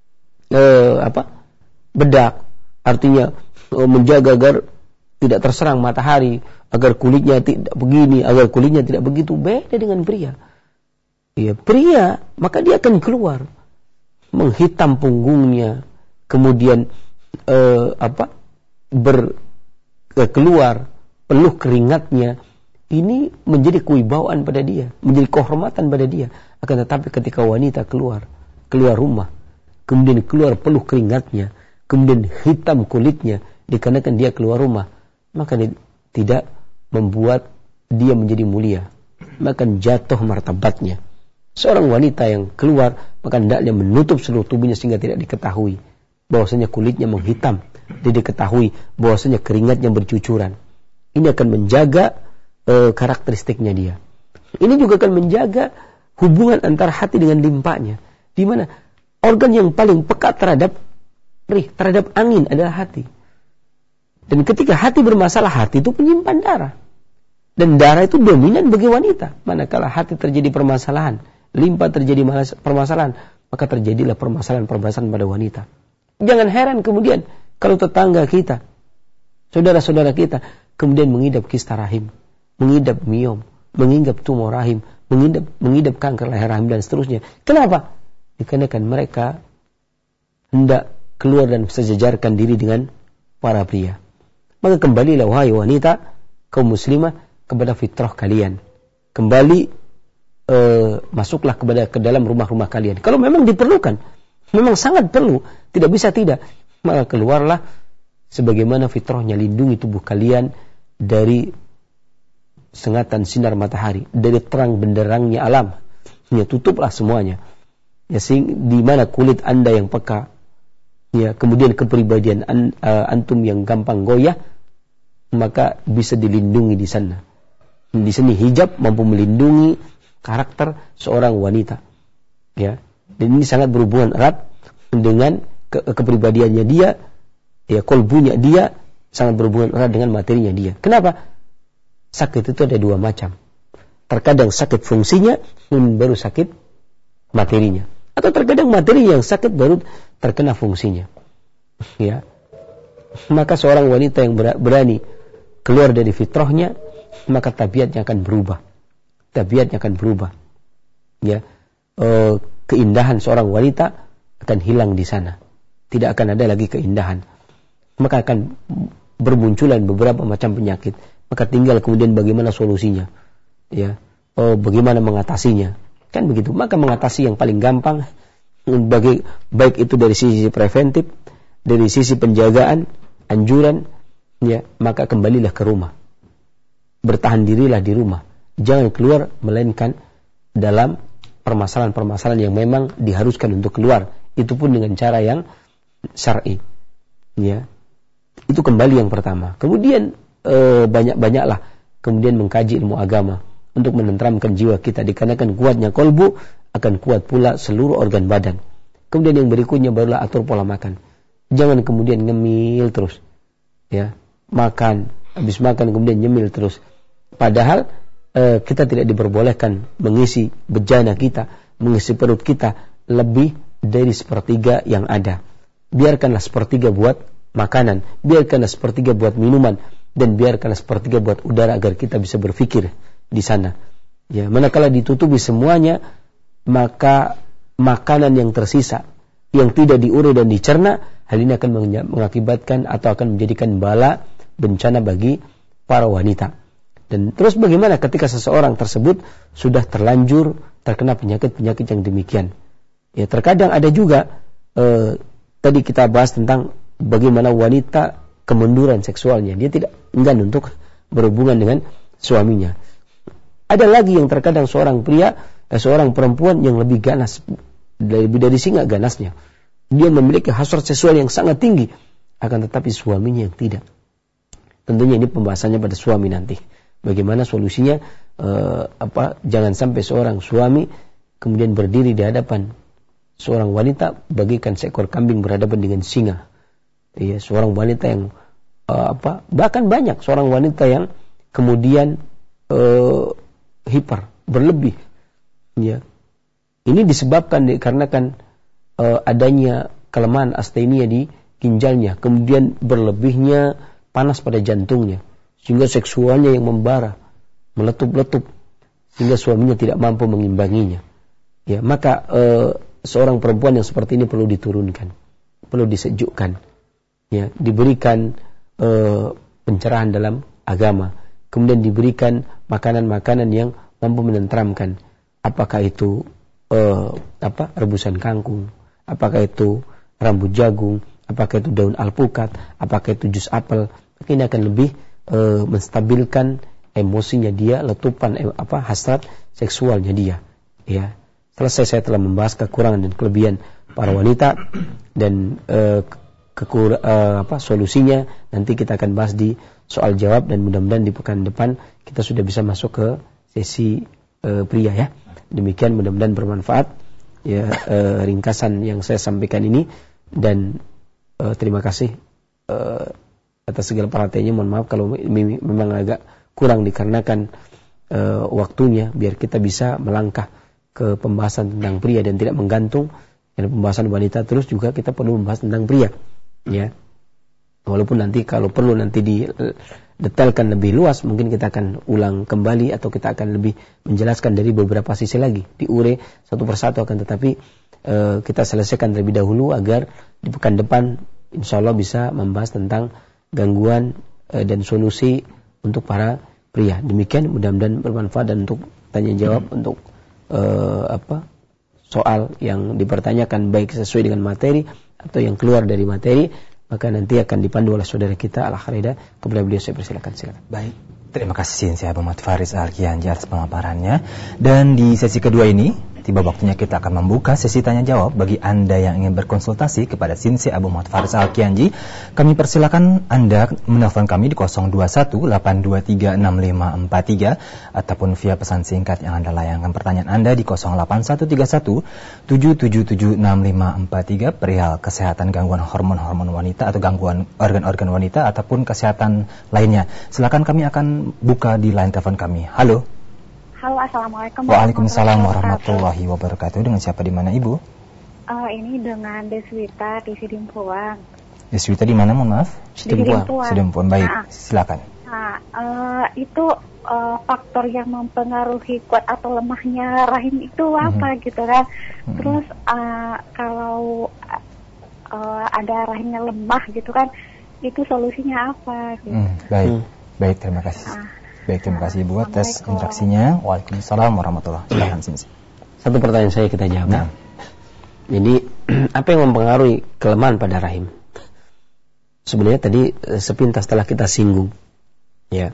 Eh, apa bedak, artinya eh, menjaga agar tidak terserang matahari, agar kulitnya tidak begini, agar kulitnya tidak begitu. Beda dengan pria. Ya, pria maka dia akan keluar menghitam punggungnya, kemudian eh, apa ber eh, keluar penuh keringatnya. Ini menjadi kewibawaan pada dia, menjadi kehormatan pada dia. Akan tetapi ketika wanita keluar keluar rumah, kemudian keluar peluh keringatnya, kemudian hitam kulitnya, dikarenakan dia keluar rumah, maka dia tidak membuat dia menjadi mulia, maka jatuh martabatnya. Seorang wanita yang keluar, maka hendaknya menutup seluruh tubuhnya sehingga tidak diketahui bahwasanya kulitnya menghitam, tidak diketahui bahwasanya keringatnya bercucuran. Ini akan menjaga e, karakteristiknya dia. Ini juga akan menjaga hubungan antara hati dengan limpahnya, di mana organ yang paling peka terhadap perih, terhadap angin adalah hati. Dan ketika hati bermasalah, hati itu penyimpan darah. Dan darah itu dominan bagi wanita. Manakala hati terjadi permasalahan, limpa terjadi permasalahan, maka terjadilah permasalahan-permasalahan pada wanita. Jangan heran kemudian kalau tetangga kita, saudara-saudara kita, kemudian mengidap kista rahim, mengidap miom, mengidap tumor rahim, mengidap, mengidap kanker leher rahim dan seterusnya. Kenapa? Dikarenakan mereka hendak keluar dan sejajarkan diri dengan para pria. Maka kembalilah wahai wanita, kaum muslimah, kepada fitrah kalian. Kembali e, masuklah kepada ke dalam rumah-rumah kalian. Kalau memang diperlukan, memang sangat perlu, tidak bisa tidak, maka keluarlah sebagaimana fitrahnya, lindungi tubuh kalian dari sengatan sinar matahari, dari terang benderangnya alam. Ya, tutuplah semuanya. Ya, sing, di mana kulit Anda yang peka, ya, kemudian kepribadian an, uh, antum yang gampang goyah, maka bisa dilindungi di sana. Di sini hijab mampu melindungi karakter seorang wanita. Ya, dan ini sangat berhubungan erat dengan ke, kepribadiannya dia, ya, kolbunya dia sangat berhubungan erat dengan materinya dia. Kenapa? Sakit itu ada dua macam. Terkadang sakit fungsinya, baru sakit materinya. Atau terkadang materi yang sakit baru terkena fungsinya. Ya. Maka seorang wanita yang berani keluar dari fitrahnya, maka tabiatnya akan berubah. Tabiatnya akan berubah. Ya. E, keindahan seorang wanita akan hilang di sana. Tidak akan ada lagi keindahan. Maka akan bermunculan beberapa macam penyakit. Maka tinggal kemudian bagaimana solusinya. Ya. E, bagaimana mengatasinya. Kan begitu. Maka mengatasi yang paling gampang, bagi, baik itu dari sisi preventif, dari sisi penjagaan, anjuran, ya, maka kembalilah ke rumah. Bertahan dirilah di rumah. Jangan keluar, melainkan dalam permasalahan-permasalahan yang memang diharuskan untuk keluar. Itu pun dengan cara yang syar'i. Ya. Itu kembali yang pertama. Kemudian e, banyak-banyaklah kemudian mengkaji ilmu agama untuk menenteramkan jiwa kita, dikarenakan kuatnya kolbu akan kuat pula seluruh organ badan. Kemudian yang berikutnya barulah atur pola makan. Jangan kemudian ngemil terus, ya, makan, habis makan kemudian nyemil terus. Padahal e, kita tidak diperbolehkan mengisi bejana kita, mengisi perut kita lebih dari sepertiga yang ada. Biarkanlah sepertiga buat makanan, biarkanlah sepertiga buat minuman, dan biarkanlah sepertiga buat udara agar kita bisa berpikir di sana. Ya, manakala ditutupi semuanya, maka makanan yang tersisa, yang tidak diurus dan dicerna, hal ini akan mengakibatkan atau akan menjadikan bala bencana bagi para wanita. Dan terus bagaimana ketika seseorang tersebut sudah terlanjur terkena penyakit-penyakit yang demikian? Ya, terkadang ada juga eh, tadi kita bahas tentang bagaimana wanita kemunduran seksualnya, dia tidak enggan untuk berhubungan dengan suaminya. Ada lagi yang terkadang seorang pria, eh, seorang perempuan yang lebih ganas, lebih dari singa ganasnya. Dia memiliki hasrat seksual yang sangat tinggi, akan tetapi suaminya yang tidak. Tentunya ini pembahasannya pada suami nanti. Bagaimana solusinya? Eh, apa? Jangan sampai seorang suami kemudian berdiri di hadapan seorang wanita bagaikan seekor kambing berhadapan dengan singa. Ya, seorang wanita yang uh, apa? Bahkan banyak seorang wanita yang kemudian uh, hiper, berlebih. Ya. Ini disebabkan dikarenakan uh, adanya kelemahan astenia di ginjalnya, kemudian berlebihnya panas pada jantungnya, sehingga seksualnya yang membara, meletup-letup, sehingga suaminya tidak mampu mengimbanginya. Ya, maka uh, seorang perempuan yang seperti ini perlu diturunkan, perlu disejukkan. Ya, diberikan e, pencerahan dalam agama, kemudian diberikan makanan-makanan yang mampu menenteramkan. Apakah itu e, apa rebusan kangkung, apakah itu rambut jagung, apakah itu daun alpukat, apakah itu jus apel. Ini akan lebih e, menstabilkan emosinya dia, letupan e, apa hasrat seksualnya dia. Ya, selesai saya telah membahas kekurangan dan kelebihan para wanita dan e, Kekur, uh, apa solusinya nanti kita akan bahas di soal jawab, dan mudah-mudahan di pekan depan kita sudah bisa masuk ke sesi uh, pria, ya. Demikian, mudah-mudahan bermanfaat, ya, uh, ringkasan yang saya sampaikan ini, dan uh, terima kasih uh, atas segala perhatiannya. Mohon maaf kalau memang agak kurang dikarenakan uh, waktunya, biar kita bisa melangkah ke pembahasan tentang pria dan tidak menggantung karena pembahasan wanita terus. Juga kita perlu membahas tentang pria. Ya, walaupun nanti kalau perlu nanti didetailkan lebih luas, mungkin kita akan ulang kembali atau kita akan lebih menjelaskan dari beberapa sisi lagi, diure satu persatu, akan tetapi e, kita selesaikan terlebih dahulu agar di pekan depan insya Allah bisa membahas tentang gangguan e, dan solusi untuk para pria. Demikian, mudah-mudahan bermanfaat, dan untuk tanya jawab hmm. untuk e, apa soal yang dipertanyakan baik sesuai dengan materi atau yang keluar dari materi, maka nanti akan dipandu oleh saudara kita Al-Akharida. Kepada beliau saya persilakan. Silakan. Baik, terima kasih Syekh Muhammad Faris Al-Kianji atas pemaparannya. Dan di sesi kedua ini tiba waktunya kita akan membuka sesi tanya jawab bagi Anda yang ingin berkonsultasi kepada Syekh Abu Muhammad Faris Al-Kianji. Kami persilakan Anda menelpon kami di nol dua satu delapan dua tiga enam lima empat tiga ataupun via pesan singkat yang Anda layangkan pertanyaan Anda di nol delapan satu tiga satu tujuh tujuh tujuh enam lima empat tiga perihal kesehatan gangguan hormon-hormon wanita atau gangguan organ-organ wanita ataupun kesehatan lainnya. Silakan, kami akan buka di line telepon kami. Halo. Halo, assalamualaikum. Waalaikumsalam warahmatullahi wabarakatuh. Dengan siapa, di mana Ibu? Uh, ini dengan Deswita di Sidimpuan. Deswita di mana, mohon maaf? Sidimpuan. Sidimpuan. Baik, nah, silakan. Nah, uh, itu uh, faktor yang mempengaruhi kuat atau lemahnya rahim itu apa, mm-hmm. gitu kan? Mm-hmm. Terus uh, kalau uh, ada rahimnya lemah gitu kan, itu solusinya apa? Gitu. Mm, baik, mm. baik, terima kasih. Uh. Baik, terima kasih Ibu atas interaksinya. Waalaikumsalam warahmatullahi wabarakatuh. Satu pertanyaan saya kita jawab. Nah. Jadi apa yang mempengaruhi kelemahan pada rahim? Sebenarnya tadi sepintas telah kita singgung. Ya.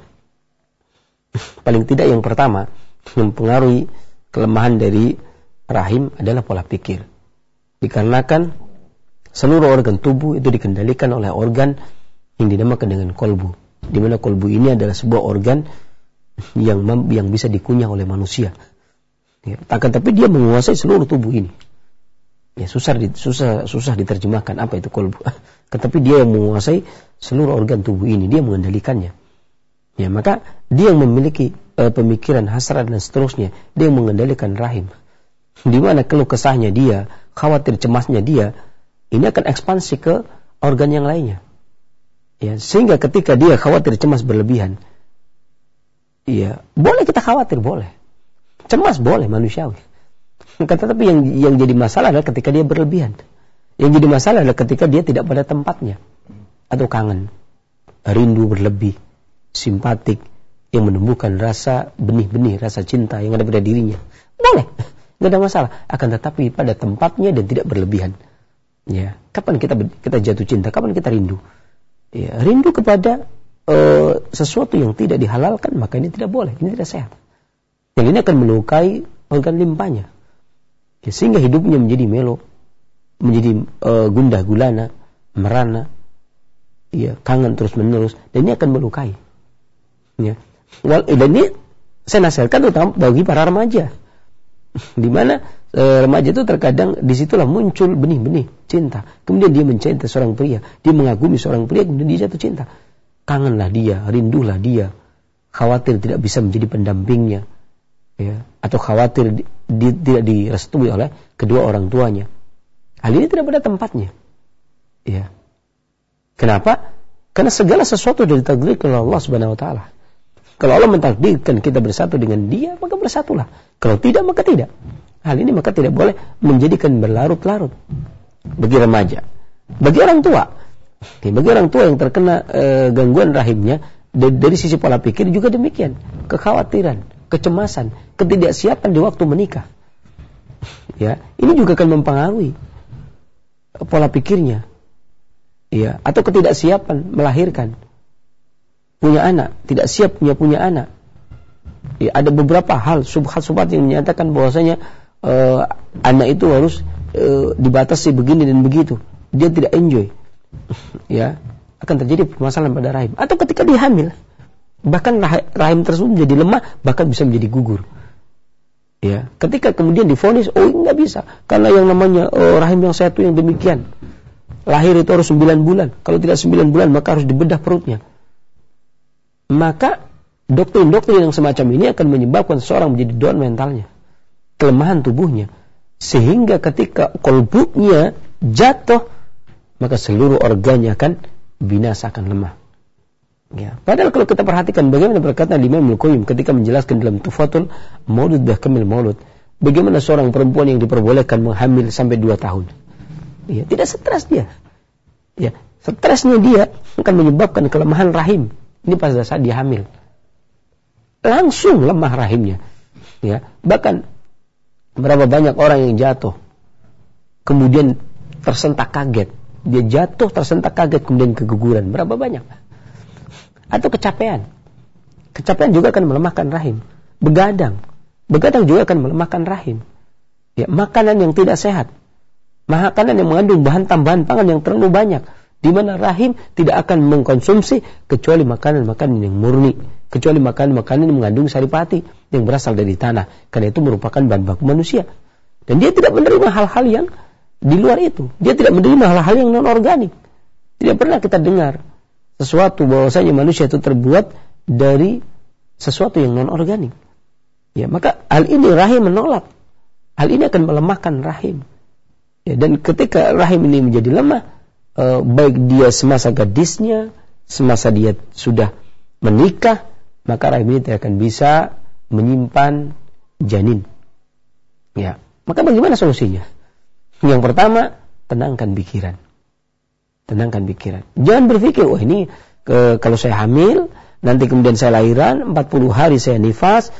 Paling tidak yang pertama yang mempengaruhi kelemahan dari rahim adalah pola pikir. Dikarenakan seluruh organ tubuh itu dikendalikan oleh organ yang dinamakan dengan kolbu. Di mana kolbu ini adalah sebuah organ yang yang bisa dikunyah oleh manusia. Ya, akan tapi dia menguasai seluruh tubuh ini. Ya susah susah susah diterjemahkan apa itu kolbu. Tetapi dia yang menguasai seluruh organ tubuh ini, dia mengendalikannya. Ya, maka dia yang memiliki uh, pemikiran, hasrat dan seterusnya, dia yang mengendalikan rahim. Di mana keluh kesahnya dia, khawatir cemasnya dia, ini akan ekspansi ke organ yang lainnya. Ya, sehingga ketika dia khawatir cemas berlebihan, iya, boleh kita khawatir, boleh. Cemas boleh, manusiawi. Tetapi yang yang jadi masalah adalah ketika dia berlebihan. Yang jadi masalah adalah ketika dia tidak pada tempatnya, atau kangen, rindu berlebih, simpatik, yang menumbuhkan rasa benih-benih, rasa cinta yang ada pada dirinya. Boleh, nggak ada masalah. Akan tetapi pada tempatnya dan tidak berlebihan. Ya, kapan kita kita jatuh cinta? Kapan kita rindu? Ya, rindu kepada uh, sesuatu yang tidak dihalalkan, maka ini tidak boleh, ini tidak sehat. Yang ini akan melukai organ limpanya. Ya, sehingga hidupnya menjadi melo, menjadi uh, gundah gulana, merana, ya, kangen terus menerus, dan ini akan melukai. Ya, Wal, dan ini saya nasihatkan terutama bagi para remaja, di mana uh, remaja itu terkadang disitulah muncul benih-benih cinta. Kemudian dia mencintai seorang pria, dia mengagumi seorang pria, kemudian dia jatuh cinta. Kangenlah dia, rindulah dia, khawatir tidak bisa menjadi pendampingnya. Ya, atau khawatir di, di, tidak direstui oleh kedua orang tuanya. Hal ini tidak pada tempatnya. Ya. Kenapa? Karena segala sesuatu sudah ditakdirkan oleh Allah Subhanahu wa taala. Kalau Allah mentakdirkan kita bersatu dengan Dia, maka bersatulah. Kalau tidak, maka tidak. Hal ini maka tidak boleh menjadikan berlarut-larut bagi remaja. Bagi orang tua, ya, bagi orang tua yang terkena e, gangguan rahimnya, dari, dari sisi pola pikir juga demikian. Kekhawatiran, kecemasan, ketidaksiapan di waktu menikah. Ya, ini juga akan mempengaruhi pola pikirnya. Ya, atau ketidaksiapan melahirkan, punya anak, tidak siap punya punya anak. Ya, ada beberapa hal subhat-subhat yang menyatakan bahwasanya uh, anak itu harus uh, dibatasi begini dan begitu. Dia tidak enjoy. Ya, akan terjadi permasalahan pada rahim. Atau ketika dia hamil, bahkan rahim tersebut menjadi lemah, bahkan bisa menjadi gugur. Ya, ketika kemudian divonis, oh nggak bisa, karena yang namanya oh, rahim yang sehat itu yang demikian. Lahir itu harus sembilan bulan. Kalau tidak sembilan bulan, maka harus dibedah perutnya. Maka doktrin-doktrin yang semacam ini akan menyebabkan seseorang menjadi down mentalnya, kelemahan tubuhnya, sehingga ketika kolbunya jatuh, maka seluruh organnya akan binasa, akan lemah. Ya. Padahal kalau kita perhatikan bagaimana perkataan Imam Al-Qayyim ketika menjelaskan dalam Tufatul Maulud Bahkamil Maulud, bagaimana seorang perempuan yang diperbolehkan menghamil sampai dua tahun. Ya, tidak stres dia. Ya, stresnya dia akan menyebabkan kelemahan rahim. Ini pada saat dia hamil. Langsung lemah rahimnya. Ya, bahkan berapa banyak orang yang jatuh kemudian tersentak kaget. Dia jatuh tersentak kaget kemudian keguguran. Berapa banyak? Atau kecapean. Kecapean juga akan melemahkan rahim. Begadang. Begadang juga akan melemahkan rahim. Ya, makanan yang tidak sehat. Makanan yang mengandung bahan tambahan pangan yang terlalu banyak, di mana rahim tidak akan mengkonsumsi kecuali makanan-makanan yang murni, kecuali makanan-makanan yang mengandung saripati yang berasal dari tanah, karena itu merupakan bahan baku manusia. Dan dia tidak menerima hal-hal yang di luar itu. Dia tidak menerima hal-hal yang non-organik. Tidak pernah kita dengar sesuatu bahwasanya manusia itu terbuat dari sesuatu yang non-organik. Ya, maka hal ini rahim menolak. Hal ini akan melemahkan rahim. Ya, dan ketika rahim ini menjadi lemah, eh, baik dia semasa gadisnya, semasa dia sudah menikah, maka rahim ini tidak akan bisa menyimpan janin. Ya, maka bagaimana solusinya? Yang pertama, tenangkan pikiran. Tenangkan pikiran. Jangan berpikir, wah ini ke, kalau saya hamil, nanti kemudian saya lahiran, empat puluh hari saya nifas,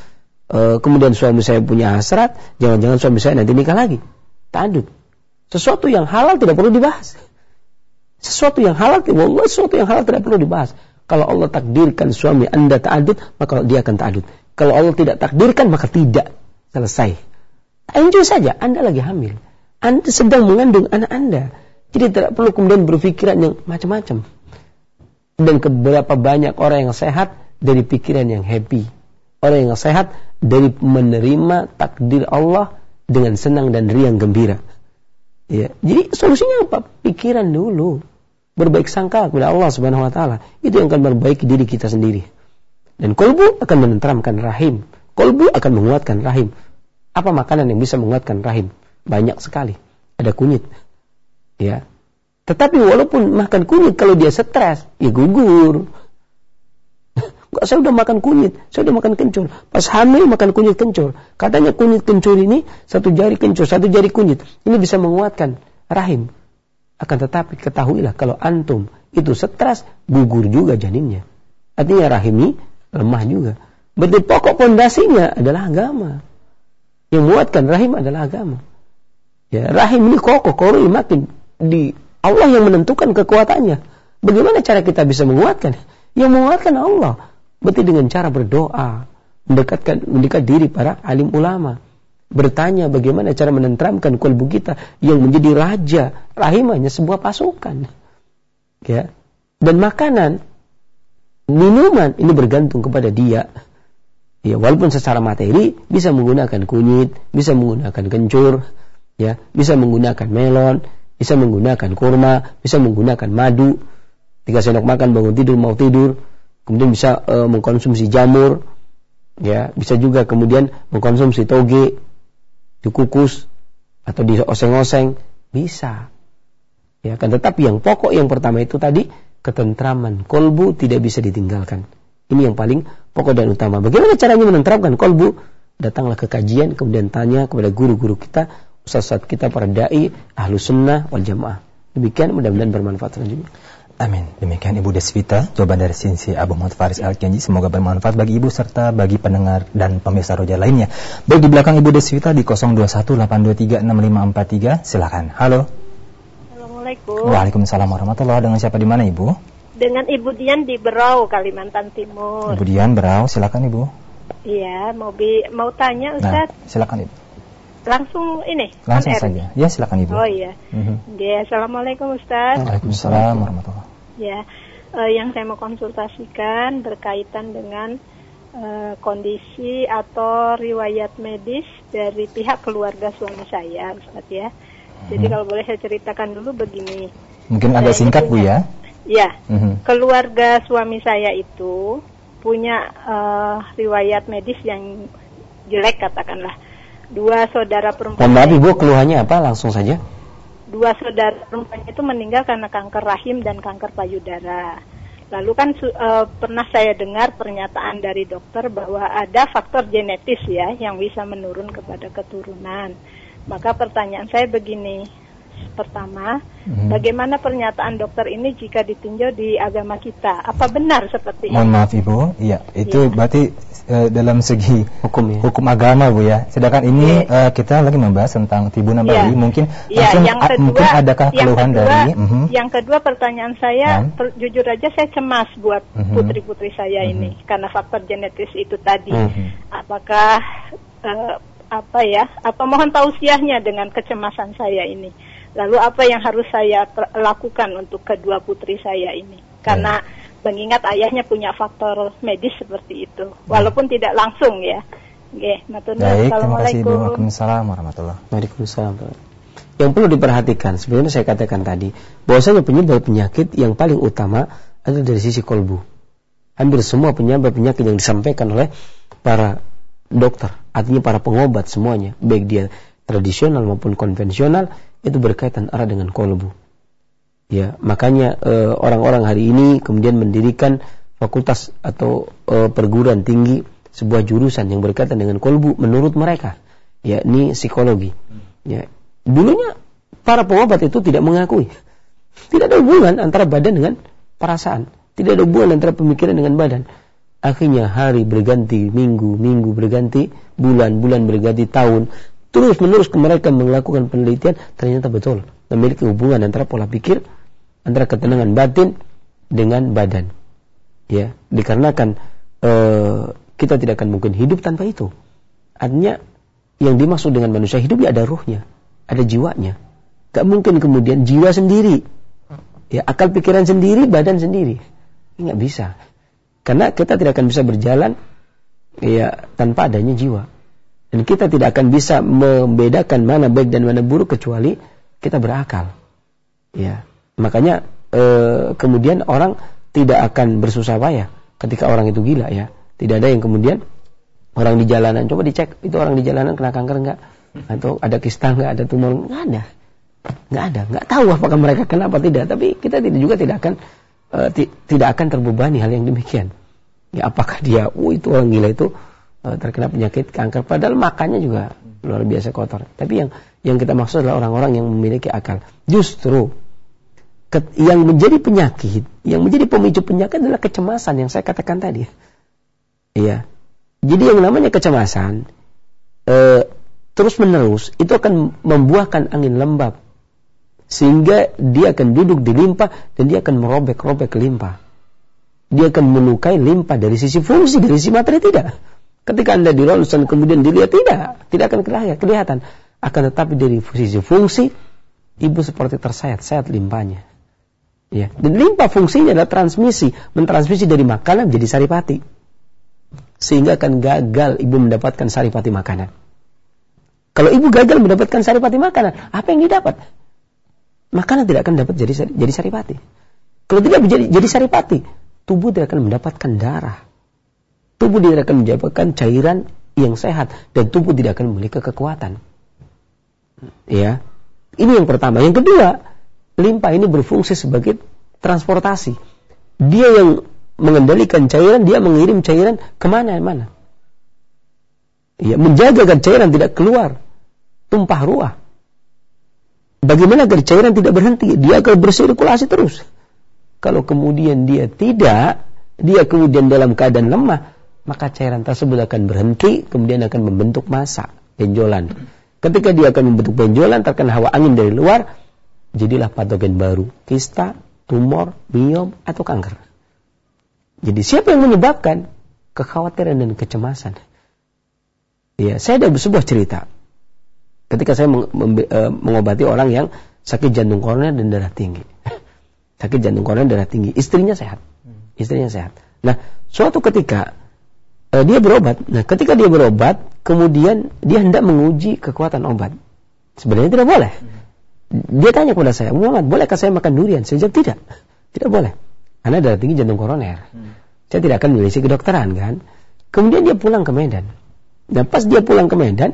e, kemudian suami saya punya hasrat, jangan-jangan suami saya nanti nikah lagi. Ta'adud. Sesuatu yang halal tidak perlu dibahas. Sesuatu yang halal, wallah sesuatu yang halal tidak perlu dibahas. Kalau Allah takdirkan suami Anda ta'adud, maka dia akan ta'adud. Kalau Allah tidak takdirkan, maka tidak. Selesai. Enjoy saja, Anda lagi hamil. Anda sedang mengandung anak Anda. Jadi tidak perlu kemudian berpikiran yang macam-macam. Dan keberapa banyak orang yang sehat dari pikiran yang happy. Orang yang sehat dari menerima takdir Allah dengan senang dan riang gembira. Ya. Jadi solusinya apa? Pikiran dulu. Berbaik sangka kepada Allah Subhanahu wa taala. Itu yang akan memperbaiki diri kita sendiri. Dan kolbu akan menenteramkan rahim. Kolbu akan menguatkan rahim. Apa makanan yang bisa menguatkan rahim? Banyak sekali. Ada kunyit. Ya. Tetapi walaupun makan kunyit, kalau dia stres, ya gugur. Saya udah makan kunyit, saya udah makan kencur. Pas hamil makan kunyit kencur. Katanya kunyit kencur ini, satu jari kencur, satu jari kunyit. Ini bisa menguatkan rahim. Akan tetapi ketahuilah kalau antum itu stres, gugur juga janinnya. Artinya rahim ini lemah juga. Berarti pokok pondasinya adalah agama. Yang menguatkan rahim adalah agama. Ya, rahim ini kokoh, korul makin di Allah yang menentukan kekuatannya. Bagaimana cara kita bisa menguatkan? Yang menguatkan Allah. Berarti dengan cara berdoa, mendekatkan mendekat diri para alim ulama, bertanya bagaimana cara menenteramkan kalbu kita yang menjadi raja, rahim hanya sebuah pasukan. Ya. Dan makanan, minuman ini bergantung kepada dia. Ya, walaupun secara materi bisa menggunakan kunyit, bisa menggunakan kencur, ya, bisa menggunakan melon, bisa menggunakan kurma, bisa menggunakan madu. Tiga sendok makan bangun tidur mau tidur. Kemudian bisa e, mengkonsumsi jamur. Ya, bisa juga kemudian mengkonsumsi toge, dikukus atau dioseng-oseng, bisa. Ya, kan tetapi yang pokok yang pertama itu tadi, ketentraman kolbu tidak bisa ditinggalkan. Ini yang paling pokok dan utama. Bagaimana caranya menenteramkan kolbu? Datanglah ke kajian, kemudian tanya kepada guru-guru kita, ustaz-ustaz kita, para da'i, ahlu sunnah wal jamaah. Demikian, mudah-mudahan bermanfaat selanjutnya. Amin. Demikian Ibu Desvita, jawaban dari Sinsi Abu Muhammad Faris Al-Kianji. Semoga bermanfaat bagi Ibu serta bagi pendengar dan pemirsa Roja lainnya. Baik, di belakang Ibu Desvita di nol dua satu delapan dua tiga enam lima empat tiga. Silakan. Halo. Assalamualaikum. Waalaikumsalam warahmatullahi. Dengan siapa di mana Ibu? Dengan Ibu Dian di Berau, Kalimantan Timur. Ibu Dian Berau, silakan Ibu. Iya, mau bi mau tanya Ustaz. Nah, silakan Ibu. Langsung ini. Langsung on saja. Ya, silakan Ibu. Oh iya. Mm-hmm. Ya, Assalamualaikum Ustaz. Waalaikumsalam warahmatullahi. Ya, eh, yang saya mau konsultasikan berkaitan dengan eh, kondisi atau riwayat medis dari pihak keluarga suami saya, Ustaz ya. Jadi hmm. kalau boleh saya ceritakan dulu begini. Mungkin agak singkat Bu ya. Ya, hmm. keluarga suami saya itu punya uh, riwayat medis yang jelek katakanlah. Dua saudara perempuan. Mohon maaf Ibu, keluhannya apa? Langsung saja. Dua saudara perempuan itu meninggal karena kanker rahim dan kanker payudara. Lalu kan uh, pernah saya dengar pernyataan dari dokter bahwa ada faktor genetis ya yang bisa menurun kepada keturunan. Maka pertanyaan saya begini. Pertama, hmm. bagaimana pernyataan dokter ini jika ditinjau di agama kita? Apa benar seperti Mohon ini? maaf Ibu, iya itu ya. Berarti uh, dalam segi hukum ya. hukum agama Bu ya. Sedangkan ini ya. uh, kita lagi membahas tentang tibunan ya. bayi. Mungkin ya, langsung yang kedua, mungkin adakah keluhan kedua, dari? Uh-huh. Yang kedua pertanyaan saya, uh-huh. per, jujur aja saya cemas buat uh-huh. putri-putri saya uh-huh. ini karena faktor genetis itu tadi. Uh-huh. Apakah uh, apa ya? Apa mohon tausiahnya dengan kecemasan saya ini? Lalu apa yang harus saya lakukan untuk kedua putri saya ini? Karena hmm. mengingat ayahnya punya faktor medis seperti itu, walaupun hmm. tidak langsung ya. Oke, matur nuwun. Assalamualaikum. Waalaikumsalam warahmatullahi. Waalaikumsalam. Yang perlu diperhatikan, sebenarnya saya katakan tadi, bahwasanya penyebab penyakit yang paling utama adalah dari sisi kolbu. Hampir semua penyebab penyakit yang disampaikan oleh para dokter, artinya para pengobat semuanya, baik dia tradisional maupun konvensional, itu berkaitan erat dengan kolbu. Ya, makanya e, orang-orang hari ini kemudian mendirikan fakultas atau e, perguruan tinggi sebuah jurusan yang berkaitan dengan kolbu menurut mereka, yakni psikologi. Ya, dulunya para pengobat itu tidak mengakui. Tidak ada hubungan antara badan dengan perasaan. Tidak ada hubungan antara pemikiran dengan badan. Akhirnya hari berganti minggu, minggu berganti bulan, bulan berganti tahun. Terus menerus mereka melakukan penelitian, ternyata betul memiliki hubungan antara pola pikir, antara ketenangan batin dengan badan. Ya, dikarenakan uh, kita tidak akan mungkin hidup tanpa itu. Artinya yang dimaksud dengan manusia hidup ya ada ruhnya, ada jiwanya. Gak mungkin kemudian jiwa sendiri, ya akal pikiran sendiri, badan sendiri. Ini gak bisa. Karena kita tidak akan bisa berjalan ya tanpa adanya jiwa. Dan kita tidak akan bisa membedakan mana baik dan mana buruk kecuali kita berakal. Ya, makanya eh, kemudian orang tidak akan bersusah payah ketika orang itu gila ya. Tidak ada yang kemudian orang di jalanan, coba dicek itu orang di jalanan kena kanker enggak, atau ada kista enggak, ada tumor enggak, ada. Enggak ada, enggak tahu apakah mereka kena apa tidak, tapi kita tidak juga tidak akan uh, t- tidak akan terbebani hal yang demikian. Ya apakah dia, oh itu orang gila itu uh, terkena penyakit kanker, padahal makannya juga luar biasa kotor. Tapi yang yang kita maksud adalah orang-orang yang memiliki akal. Justru yang menjadi penyakit, yang menjadi pemicu penyakit adalah kecemasan yang saya katakan tadi. Iya. Jadi yang namanya kecemasan e, terus menerus itu akan membuahkan angin lembab, sehingga dia akan duduk di limpa dan dia akan merobek-robek limpa. Dia akan melukai limpa dari sisi fungsi, dari sisi materi tidak. Ketika Anda di ronsen kemudian dilihat tidak, tidak akan kelihatan. Akan tetapi dari sisi fungsi, ibu seperti tersayat-sayat limpanya. Ya, dan limpa fungsinya adalah transmisi, mentransmisi dari makanan menjadi saripati. Sehingga akan gagal ibu mendapatkan saripati makanan. Kalau ibu gagal mendapatkan saripati makanan, apa yang didapat? Makanan tidak akan dapat jadi jadi saripati. Kalau tidak jadi, jadi saripati, tubuh tidak akan mendapatkan darah. Tubuh tidak akan mendapatkan cairan yang sehat dan tubuh tidak akan memiliki kekuatan. Ya. Ini yang pertama. Yang kedua, limpa ini berfungsi sebagai transportasi. Dia yang mengendalikan cairan, dia mengirim cairan kemana-mana. Ya, menjaga agar cairan tidak keluar, tumpah ruah. Bagaimana agar cairan tidak berhenti? Dia akan bersirkulasi terus. Kalau kemudian dia tidak, dia kemudian dalam keadaan lemah, maka cairan tersebut akan berhenti, kemudian akan membentuk massa, benjolan. Ketika dia akan membentuk benjolan, terkena hawa angin dari luar, jadilah patogen baru, kista, tumor, miom, atau kanker. Jadi siapa yang menyebabkan kekhawatiran dan kecemasan? Ya, saya ada sebuah cerita. Ketika saya meng- mem- e, mengobati orang yang sakit jantung koroner dan darah tinggi. Sakit jantung koroner dan darah tinggi. Istrinya sehat. Istrinya sehat. Nah, suatu ketika e, dia berobat. Nah, ketika dia berobat, kemudian dia hendak menguji kekuatan obat. Sebenarnya tidak boleh. Dia tanya kepada saya, Muhammad, bolehkah saya makan durian? Saya jawab tidak. Tidak boleh. Karena darah tinggi jantung koroner. Hmm. Saya tidak akan memiliki kedokteran kan. Kemudian dia pulang ke Medan. Dan pas dia pulang ke Medan,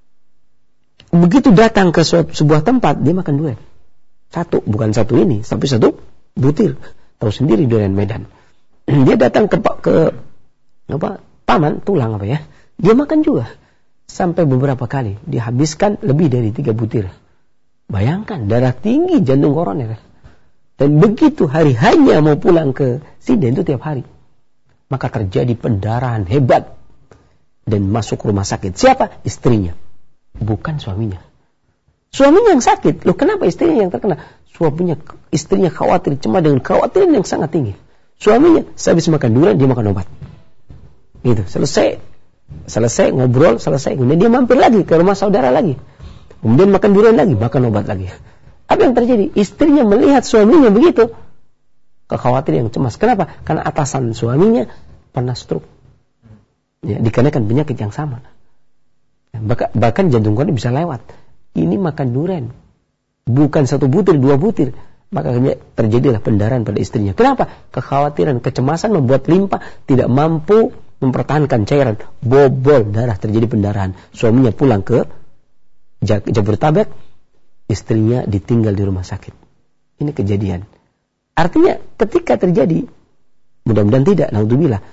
begitu datang ke sebuah tempat, dia makan durian. Satu, bukan satu ini, tapi satu butir. Tahu sendiri durian Medan. Dia datang ke ke apa? Paman tulang apa ya? Dia makan juga. Sampai beberapa kali dia habiskan lebih dari tiga butir. Bayangkan darah tinggi jantung koroner. Dan begitu hari hanya mau pulang ke Sinden itu tiap hari. Maka terjadi pendarahan hebat. Dan masuk rumah sakit. Siapa? Istrinya. Bukan suaminya. Suaminya yang sakit. Loh kenapa istrinya yang terkena? Suaminya, istrinya khawatir. Cuma dengan kekhawatiran yang sangat tinggi. Suaminya, sehabis makan durian, dia makan obat. Gitu. Selesai. Selesai ngobrol, selesai. Kemudian dia mampir lagi ke rumah saudara lagi. Kemudian makan durian lagi, makan obat lagi. Apa yang terjadi? Istrinya melihat suaminya begitu, kekhawatiran yang cemas. Kenapa? Karena atasan suaminya pernah stroke. Ya, dikarenakan penyakit yang sama. Bahkan, bahkan jantung koroner bisa lewat. Ini makan durian, bukan satu butir, dua butir. Maka terjadilah pendarahan pada istrinya. Kenapa? Kekhawatiran, kecemasan membuat limpa tidak mampu mempertahankan cairan. Bobol darah, terjadi pendarahan. Suaminya pulang ke Jabodetabek, istrinya ditinggal di rumah sakit. Ini kejadian. Artinya ketika terjadi, mudah-mudahan tidak, naudzubillah,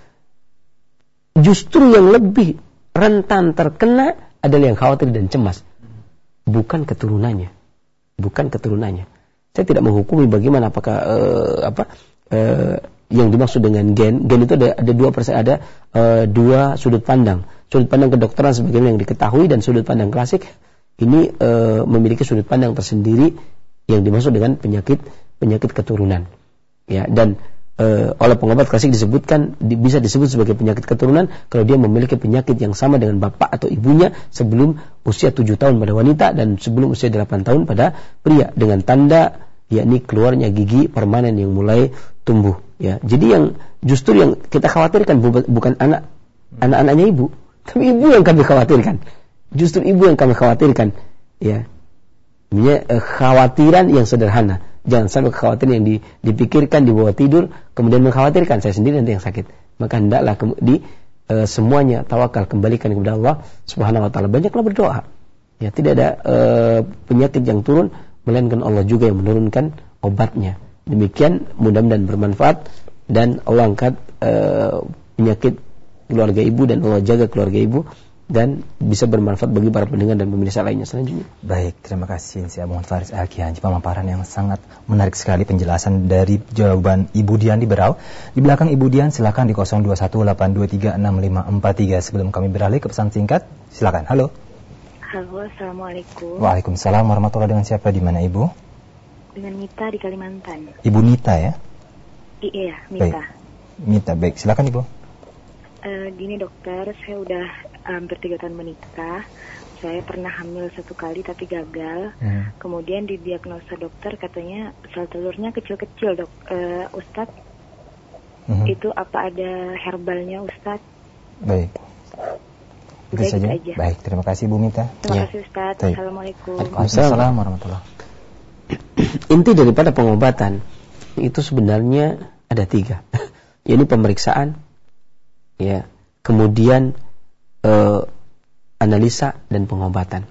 justru yang lebih rentan terkena adalah yang khawatir dan cemas. Bukan keturunannya. Bukan keturunannya. Saya tidak menghukumi bagaimana apakah uh, apa uh, yang dimaksud dengan gen, gen itu ada ada dua persen, ada uh, dua sudut pandang. Sudut pandang kedokteran sebagaimana yang diketahui dan sudut pandang klasik ini uh, memiliki sudut pandang tersendiri yang dimaksud dengan penyakit penyakit keturunan. Ya, dan uh, oleh pengobat klasik disebutkan di, bisa disebut sebagai penyakit keturunan kalau dia memiliki penyakit yang sama dengan bapak atau ibunya sebelum usia tujuh tahun pada wanita dan sebelum usia delapan tahun pada pria, dengan tanda yakni keluarnya gigi permanen yang mulai tumbuh. Ya, jadi yang justru yang kita khawatirkan bukan anak anak-anaknya ibu, tapi ibu yang kami khawatirkan. Justru ibu yang kami khawatirkan. Ya, ini khawatiran yang sederhana. Jangan sampai kekhawatiran yang dipikirkan di bawah tidur kemudian mengkhawatirkan saya sendiri nanti yang sakit. Maka hendaklah di e, semuanya tawakal, kembalikan kepada Allah Subhanahu wa taala. Banyaklah berdoa. Ya, tidak ada e, penyakit yang turun melainkan Allah juga yang menurunkan obatnya. Demikian mudah-mudahan bermanfaat dan Allah angkat e, penyakit keluarga ibu dan Allah jaga keluarga ibu dan bisa bermanfaat bagi para pendengar dan pemirsa lainnya selanjutnya. Baik, terima kasih Syekh Muhammad Faris Al-Kiyanji, pemaparan yang sangat menarik sekali penjelasan dari jawaban Ibu Dian di Berau. Di belakang Ibu Dian silakan di nol dua satu delapan dua tiga enam lima empat tiga. Sebelum kami beralih ke pesan singkat, silakan. Halo. Halo, Assalamualaikum. Waalaikumsalam warahmatullahi. Dengan siapa, di mana Ibu? Dengan Mita di Kalimantan. Ibu Nita ya? I- iya, Mita. Baik. Mita, baik. Silakan Ibu. Uh, gini dokter, saya udah hampir tiga tahun menikah. Saya pernah hamil satu kali tapi gagal. Hmm. Kemudian didiagnosa dokter katanya sel telurnya kecil-kecil dok. Uh, Ustadz, hmm. itu apa ada herbalnya Ustadz? Baik. Itu Baik, saja. aja. Baik, terima kasih Bu Mita. Terima ya. kasih Ustadz. Baik. Assalamualaikum. Waalaikumsalam warahmatullahi. Inti daripada pengobatan itu sebenarnya ada tiga. Ini pemeriksaan, ya, kemudian eh, analisa dan pengobatan.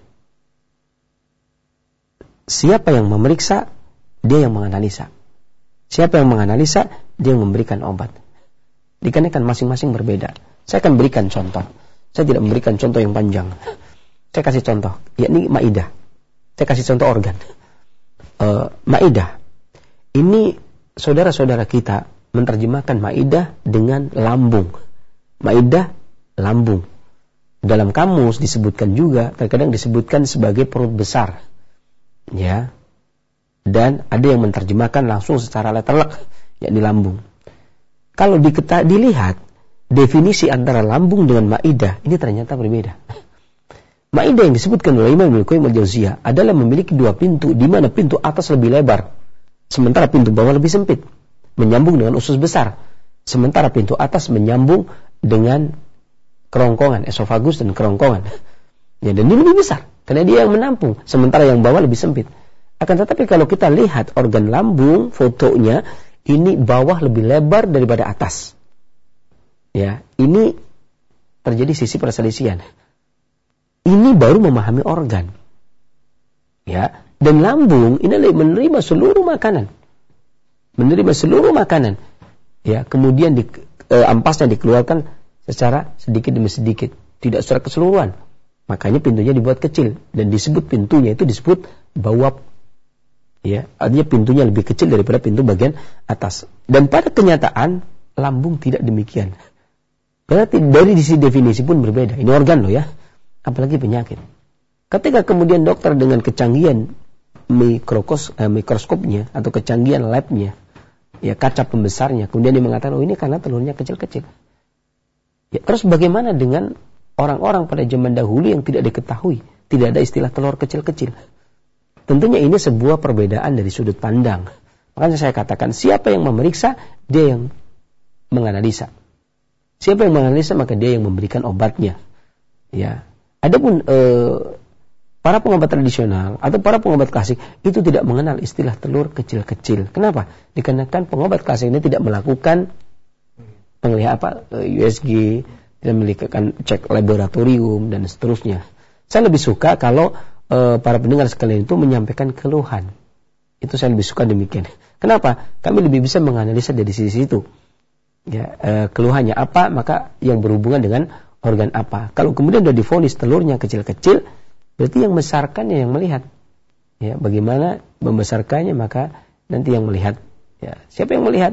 Siapa yang memeriksa, dia yang menganalisa. Siapa yang menganalisa, dia yang memberikan obat. Dikarenakan masing-masing berbeda. Saya akan berikan contoh. Saya tidak memberikan contoh yang panjang. Saya kasih contoh, yakni maidah. Saya kasih contoh organ. Uh, maidah. Ini saudara-saudara kita menerjemahkan maidah dengan lambung. Maidah, lambung. Dalam kamus disebutkan juga, terkadang disebutkan sebagai perut besar. Ya. Dan ada yang menerjemahkan langsung secara letterlek, yakni lambung. Kalau diketa- dilihat definisi antara lambung dengan maidah, ini ternyata berbeda. Maidah yang disebutkan oleh Imam Ibnu Qayyim al-Jauziyah adalah memiliki dua pintu, di mana pintu atas lebih lebar, sementara pintu bawah lebih sempit, menyambung dengan usus besar. Sementara pintu atas menyambung dengan kerongkongan, esofagus dan kerongkongan. Ya, dan ini lebih besar, karena dia yang menampung, sementara yang bawah lebih sempit. Akan tetapi kalau kita lihat organ lambung, fotonya, ini bawah lebih lebar daripada atas. Ya, ini terjadi sisi perselisihan. Ini baru memahami organ. Ya, dan lambung ini menerima seluruh makanan. Menerima seluruh makanan. Ya, kemudian di, eh, ampasnya dikeluarkan secara sedikit demi sedikit, tidak secara keseluruhan. Makanya pintunya dibuat kecil dan disebut pintunya itu disebut bawab. Ya, artinya pintunya lebih kecil daripada pintu bagian atas. Dan pada kenyataan lambung tidak demikian. Berarti dari sisi definisi pun berbeda. Ini organ loh ya, apalagi penyakit. Ketika kemudian dokter dengan kecanggihan mikrokos, eh, mikroskopnya atau kecanggihan labnya, ya kaca pembesarnya, kemudian dia mengatakan, oh ini karena telurnya kecil-kecil. Ya, terus bagaimana dengan orang-orang pada zaman dahulu yang tidak diketahui, tidak ada istilah telur kecil-kecil? Tentunya ini sebuah perbedaan dari sudut pandang. Makanya saya katakan, siapa yang memeriksa, dia yang menganalisa. Siapa yang menganalisa, maka dia yang memberikan obatnya. Ya, adapun eh, para pengobat tradisional atau para pengobat klasik itu tidak mengenal istilah telur kecil-kecil. Kenapa? Dikarenakan pengobat klasik ini tidak melakukan penglihatan apa U S G, tidak melakukan cek laboratorium dan seterusnya. Saya lebih suka kalau e, para pendengar sekalian itu menyampaikan keluhan. Itu saya lebih suka demikian. Kenapa? Kami lebih bisa menganalisa dari sisi itu. Ya, e, keluhannya apa, maka yang berhubungan dengan organ apa. Kalau kemudian sudah divonis telurnya kecil-kecil, berarti yang membesarkannya yang melihat. Ya, bagaimana membesarkannya, maka nanti yang melihat. Ya, siapa yang melihat?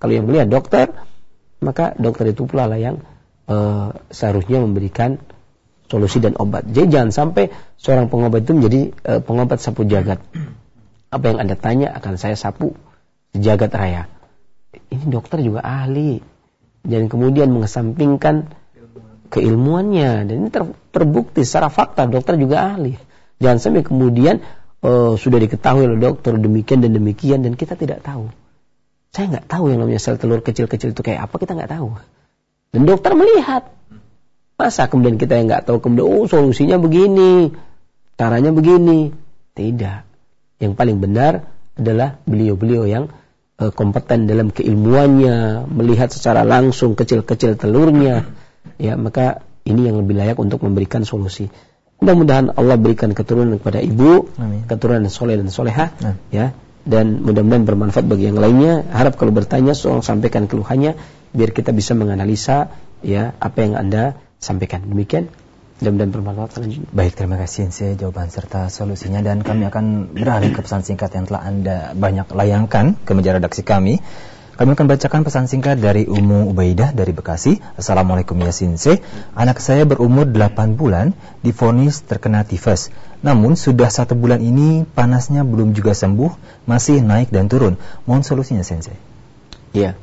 Kalau yang melihat dokter, maka dokter itu pula lah yang uh, seharusnya memberikan solusi dan obat. Jadi jangan sampai seorang pengobat itu menjadi uh, pengobat sapu jagat. Apa yang Anda tanya akan saya sapu jagat raya. Ini dokter juga ahli. Dan kemudian mengesampingkan keilmuannya. Dan ini ter, terbukti secara fakta dokter juga ahli. Jangan sampai kemudian uh, sudah diketahui oleh dokter demikian dan demikian dan kita tidak tahu. Saya nggak tahu yang namanya sel telur kecil-kecil itu kayak apa, kita nggak tahu. Dan dokter melihat. Masa kemudian kita yang nggak tahu kemudian, oh solusinya begini, caranya begini. Tidak. Yang paling benar adalah beliau-beliau yang uh, kompeten dalam keilmuannya, melihat secara langsung kecil-kecil telurnya. Ya, maka ini yang lebih layak untuk memberikan solusi. Mudah-mudahan Allah berikan keturunan kepada ibu, Amin. Keturunan soleh dan soleha, Amin. Ya. Dan mudah-mudahan bermanfaat bagi yang lainnya. Harap kalau bertanya, soal sampaikan keluhannya biar kita bisa menganalisa ya apa yang Anda sampaikan. Demikian, mudah-mudahan bermanfaat. Baik, terima kasih Sensei jawaban serta solusinya, dan kami akan beralih ke pesan singkat yang telah Anda banyak layangkan ke meja redaksi kami. Kami akan bacakan pesan singkat dari Umu Ubaidah dari Bekasi. Assalamualaikum ya Sensei. Anak saya berumur delapan bulan divonis terkena tifus. Namun sudah satu bulan ini panasnya belum juga sembuh, masih naik dan turun. Mohon solusinya Sensei. Iya.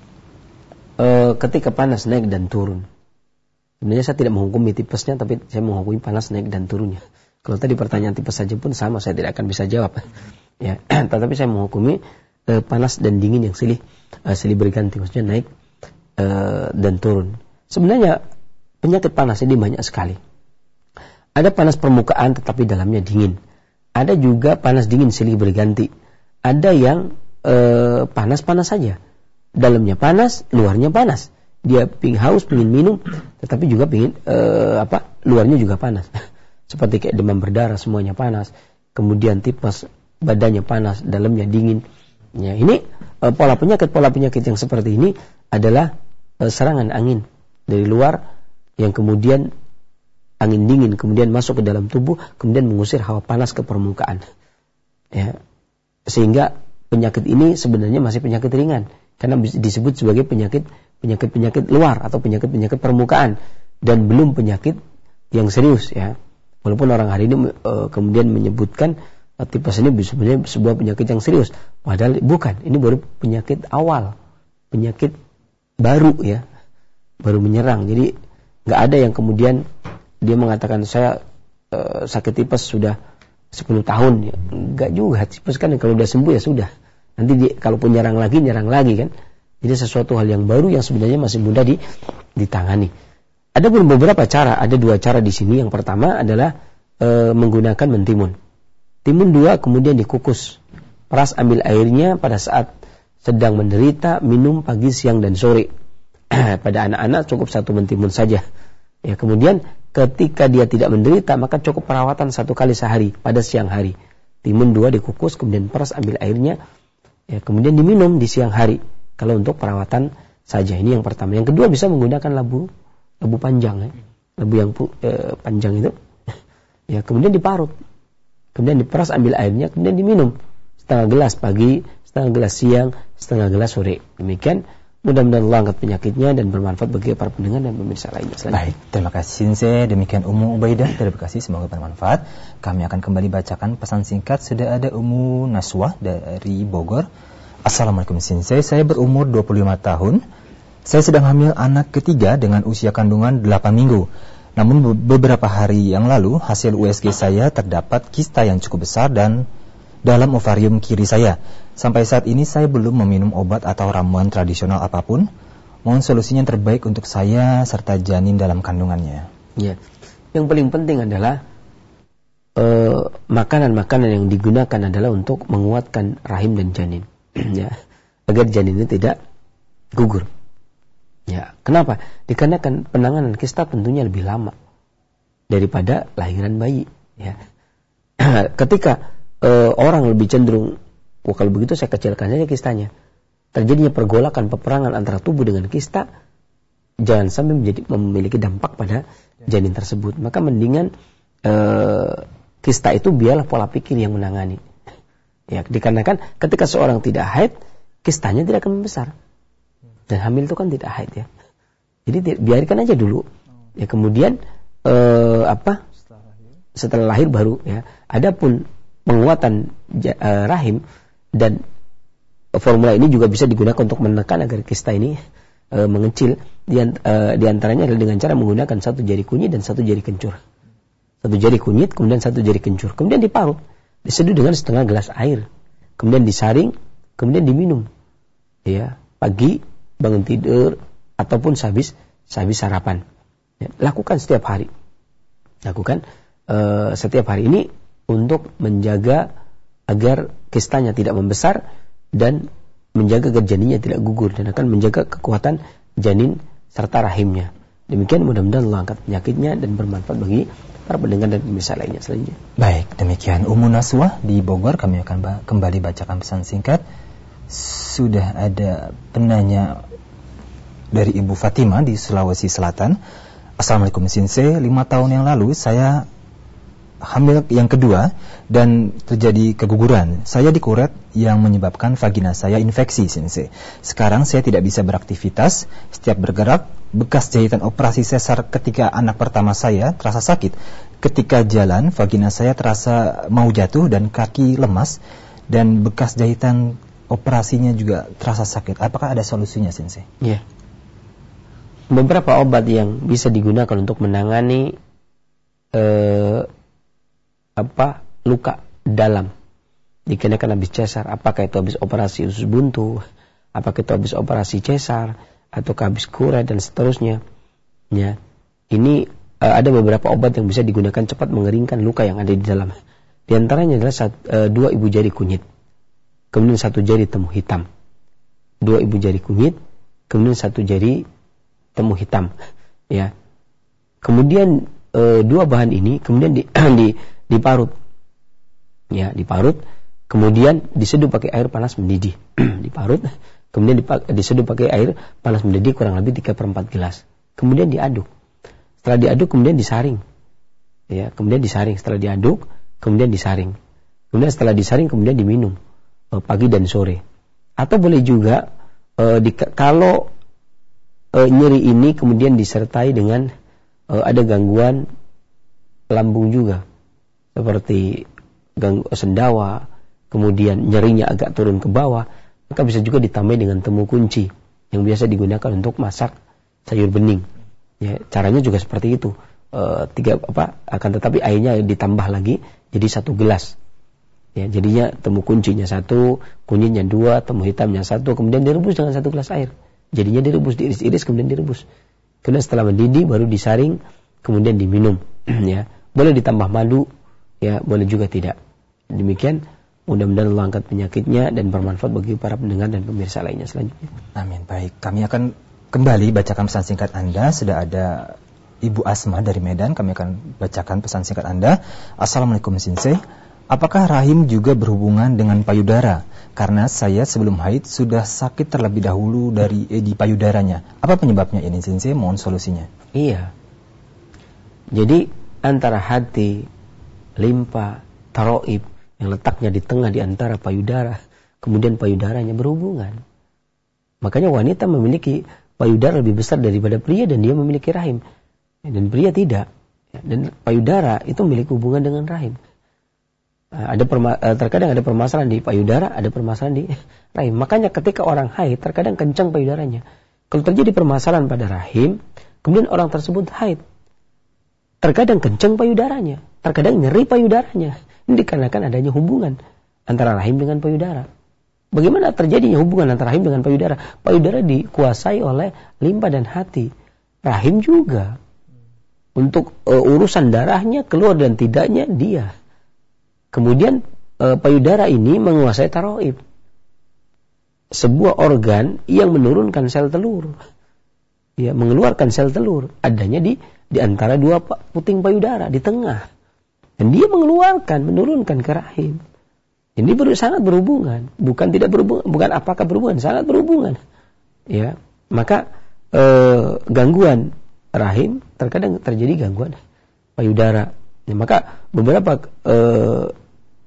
E, ketika panas naik dan turun, sebenarnya saya tidak menghukumi tipesnya, tapi saya menghukumi panas naik dan turunnya. Kalau tadi pertanyaan tipes saja pun sama, saya tidak akan bisa jawab. Ya, tetapi saya menghukumi e, panas dan dingin yang silih e, silih berganti, maksudnya naik e, dan turun. Sebenarnya penyakit panas ini banyak sekali. Ada panas permukaan tetapi dalamnya dingin. Ada juga panas dingin silih berganti. Ada yang e, panas-panas saja. Dalamnya panas, luarnya panas. Dia ping haus, pingin minum, tetapi juga pingin e, apa? Luarnya juga panas. Seperti kayak demam berdarah, semuanya panas. Kemudian tipes, badannya panas, dalamnya dingin. Ya, ini e, pola penyakit pola penyakit yang seperti ini adalah e, serangan angin dari luar yang kemudian angin dingin kemudian masuk ke dalam tubuh, kemudian mengusir hawa panas ke permukaan. Ya. Sehingga penyakit ini sebenarnya masih penyakit ringan karena disebut sebagai penyakit penyakit-penyakit luar atau penyakit-penyakit permukaan dan belum penyakit yang serius ya. Walaupun orang hari ini e, kemudian menyebutkan e, tipes ini sebenarnya sebuah penyakit yang serius, padahal bukan. Ini baru penyakit awal, penyakit baru ya, baru menyerang. Jadi nggak ada yang kemudian dia mengatakan saya e, sakit tipes sudah sepuluh tahun ya. Enggak juga, tipes kan kalau udah sembuh ya sudah. Nanti dia, kalaupun nyerang lagi, nyerang lagi kan. Jadi sesuatu hal yang baru yang sebenarnya masih mudah di, ditangani. Ada pun beberapa cara, ada dua cara di sini. Yang pertama adalah e, menggunakan mentimun. Timun dua kemudian dikukus. Peras ambil airnya pada saat sedang menderita, minum pagi, siang dan sore. Pada anak-anak cukup satu mentimun saja. Ya, kemudian ketika dia tidak menderita maka cukup perawatan satu kali sehari pada siang hari. Timun dua dikukus kemudian peras ambil airnya, ya, kemudian diminum di siang hari. Kalau untuk perawatan saja, ini yang pertama. Yang kedua bisa menggunakan labu labu panjang, ya. Labu yang eh, panjang itu, ya, kemudian diparut, kemudian diperas ambil airnya, kemudian diminum setengah gelas pagi, setengah gelas siang, setengah gelas sore. Demikian. Mudah-mudahan Allah angkat penyakitnya dan bermanfaat bagi para pendengar dan pemirsa lainnya. Baik, terima kasih Sensei. Demikian Umu Ubaidah dari Bekasi, semoga bermanfaat. Kami akan kembali bacakan pesan singkat. Sudah ada Umu Naswah dari Bogor. Assalamualaikum Sensei, saya berumur dua puluh lima tahun. Saya sedang hamil anak ketiga dengan usia kandungan delapan minggu. Namun beberapa hari yang lalu hasil U S G saya terdapat kista yang cukup besar dan dalam ovarium kiri saya. Sampai saat ini saya belum meminum obat atau ramuan tradisional apapun. Mohon solusinya yang terbaik untuk saya serta janin dalam kandungannya. Ya, yang paling penting adalah uh, makanan-makanan yang digunakan adalah untuk menguatkan rahim dan janin, ya, agar janinnya tidak gugur. Ya, kenapa? Dikarenakan penanganan kista tentunya lebih lama daripada lahiran bayi. Ya, ketika uh, orang lebih cenderung, oh, kalau begitu saya kecilkan saja kistanya. Terjadinya pergolakan peperangan antara tubuh dengan kista, jangan sampai menjadi memiliki dampak pada janin tersebut. Maka mendingan e, kista itu biarlah pola pikir yang menangani. Ya, dikarenakan ketika seorang tidak haid, kistanya tidak akan membesar. Dan hamil itu kan tidak haid ya. Jadi biarkan aja dulu. Ya kemudian eh, apa? Setelah lahir baru ya. Adapun penguatan uh, rahim dan formula ini juga bisa digunakan untuk menekan agar kista ini uh, mengecil. Di, uh, di antaranya adalah dengan cara menggunakan satu jari kunyit dan satu jari kencur. Satu jari kunyit kemudian satu jari kencur. Kemudian diparut, diseduh dengan setengah gelas air. Kemudian disaring, kemudian diminum. Ya, pagi bangun tidur ataupun sehabis sehabis sarapan. Ya, lakukan setiap hari. Lakukan uh, setiap hari ini untuk menjaga agar kistanya tidak membesar dan menjaga agar janinnya tidak gugur dan akan menjaga kekuatan janin serta rahimnya. Demikian mudah-mudahan Allah angkat penyakitnya dan bermanfaat bagi para pendengar dan pemirsa lainnya selanjutnya. Baik, demikian Ummu Naswah di Bogor. Kami akan ba- kembali bacakan pesan singkat. Sudah ada penanya dari Ibu Fatima di Sulawesi Selatan. Assalamualaikum Sinse, lima tahun yang lalu saya hamil yang kedua dan terjadi keguguran. Saya dikuret yang menyebabkan vagina saya infeksi, Sinse. Sekarang saya tidak bisa beraktivitas. Setiap bergerak, bekas jahitan operasi sesar ketika anak pertama saya terasa sakit. Ketika jalan, vagina saya terasa mau jatuh dan kaki lemas. Dan bekas jahitan operasinya juga terasa sakit. Apakah ada solusinya, Sinse? Ya. Beberapa obat yang bisa digunakan untuk menangani eh, apa luka dalam dikarenakan habis cesar, apakah itu habis operasi usus buntu, apakah itu habis operasi cesar, atau habis kuret dan seterusnya. Ya, ini uh, ada beberapa obat yang bisa digunakan cepat mengeringkan luka yang ada di dalam. Di antaranya adalah satu, uh, dua ibu jari kunyit, kemudian satu jari temu hitam, dua ibu jari kunyit, kemudian satu jari temu hitam. Ya, kemudian uh, dua bahan ini kemudian di, di diparut, ya diparut, kemudian diseduh pakai air panas mendidih, diparut, kemudian diseduh pakai air panas mendidih kurang lebih tiga per empat gelas, kemudian diaduk, setelah diaduk kemudian disaring, ya kemudian disaring, setelah diaduk kemudian disaring, kemudian setelah disaring kemudian diminum eh, pagi dan sore, atau boleh juga eh, di, kalau eh, nyeri ini kemudian disertai dengan eh, ada gangguan lambung juga, seperti gangguan sendawa, kemudian nyerinya agak turun ke bawah, maka bisa juga ditambah dengan temu kunci yang biasa digunakan untuk masak sayur bening. Ya, caranya juga seperti itu. E, tiga apa? Akan tetapi airnya ditambah lagi jadi satu gelas. Ya, jadinya temu kuncinya satu, kunyitnya dua, temu hitamnya satu, kemudian direbus dengan satu gelas air. Jadinya direbus, diiris-iris kemudian direbus. Kemudian setelah mendidih baru disaring, kemudian diminum. Ya, boleh ditambah madu. Ya, boleh juga tidak. Demikian, mudah-mudahan Allah angkat penyakitnya dan bermanfaat bagi para pendengar dan pemirsa lainnya selanjutnya. Amin. Baik, kami akan kembali bacakan pesan singkat Anda. Sudah ada Ibu Asma dari Medan. Kami akan bacakan pesan singkat Anda. Assalamualaikum Sinse. Apakah rahim juga berhubungan dengan payudara? Karena saya sebelum haid sudah sakit terlebih dahulu dari eh, di payudaranya. Apa penyebabnya ini, Sinse? Mohon solusinya. Iya. Jadi antara hati, limpa, taroib yang letaknya di tengah di antara payudara, kemudian payudaranya berhubungan. Makanya wanita memiliki payudara lebih besar daripada pria dan dia memiliki rahim. Dan pria tidak. Dan payudara itu memiliki hubungan dengan rahim. Ada perma- terkadang ada permasalahan di payudara, ada permasalahan di rahim. Makanya ketika orang haid terkadang kencang payudaranya. Kalau terjadi permasalahan pada rahim, kemudian orang tersebut haid, terkadang kencang payudaranya, terkadang nyeri payudaranya. Ini dikarenakan adanya hubungan antara rahim dengan payudara. Bagaimana terjadinya hubungan antara rahim dengan payudara? Payudara dikuasai oleh limpa dan hati. Rahim juga. Untuk uh, urusan darahnya, keluar dan tidaknya dia. Kemudian uh, payudara ini menguasai taroib. Sebuah organ yang menurunkan sel telur. Ya, mengeluarkan sel telur. Adanya di di antara dua puting payudara di tengah, dan dia mengeluarkan, menurunkan ke rahim. Ini ber, sangat berhubungan, bukan tidak berhubungan, bukan apakah berhubungan, sangat berhubungan. Ya, maka eh, gangguan rahim terkadang terjadi gangguan payudara. Ya, maka beberapa eh,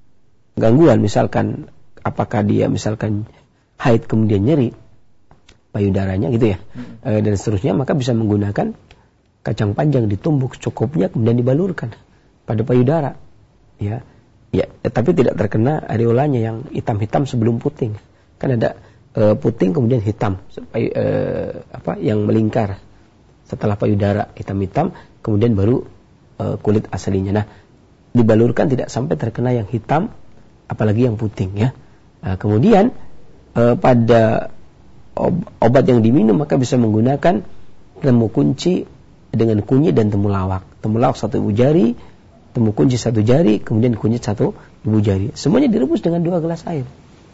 gangguan, misalkan apakah dia misalkan haid kemudian nyeri, payudaranya gitu ya, hmm. e, dan seterusnya, maka bisa menggunakan kacang panjang ditumbuk secukupnya kemudian dibalurkan pada payudara, ya, ya, tapi tidak terkena areolanya yang hitam-hitam sebelum puting. Kan ada e, puting kemudian hitam, payu, e, apa, yang melingkar setelah payudara hitam-hitam, kemudian baru e, kulit aslinya. Nah, dibalurkan tidak sampai terkena yang hitam, apalagi yang puting, ya. Nah, kemudian e, pada obat yang diminum maka bisa menggunakan temu kunci dengan kunyit dan temulawak. Temulawak satu ibu jari, temu kunci satu jari, kemudian kunyit satu ibu jari. Semuanya direbus dengan dua gelas air.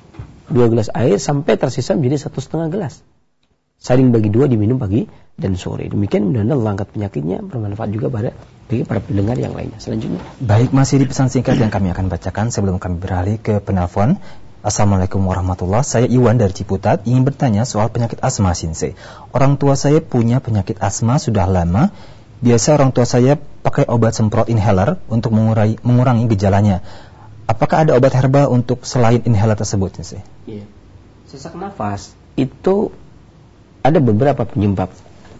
Dua gelas air sampai tersisa menjadi satu setengah gelas. Saling bagi dua diminum pagi dan sore. Demikian mudah-mudahan Allah angkat penyakitnya, bermanfaat juga pada bagi para pendengar yang lainnya. Selanjutnya. Baik, masih di pesan singkat yang kami akan bacakan sebelum kami beralih ke penelpon. Assalamualaikum warahmatullahi wabarakatuh. Saya Iwan dari Ciputat, ingin bertanya soal penyakit asma Sinse. Orang tua saya punya penyakit asma sudah lama. Biasa orang tua saya pakai obat semprot inhaler untuk mengurangi, mengurangi gejalanya. Apakah ada obat herbal untuk selain inhaler tersebut, Sinse? Iya. Sesak nafas itu ada beberapa penyebab.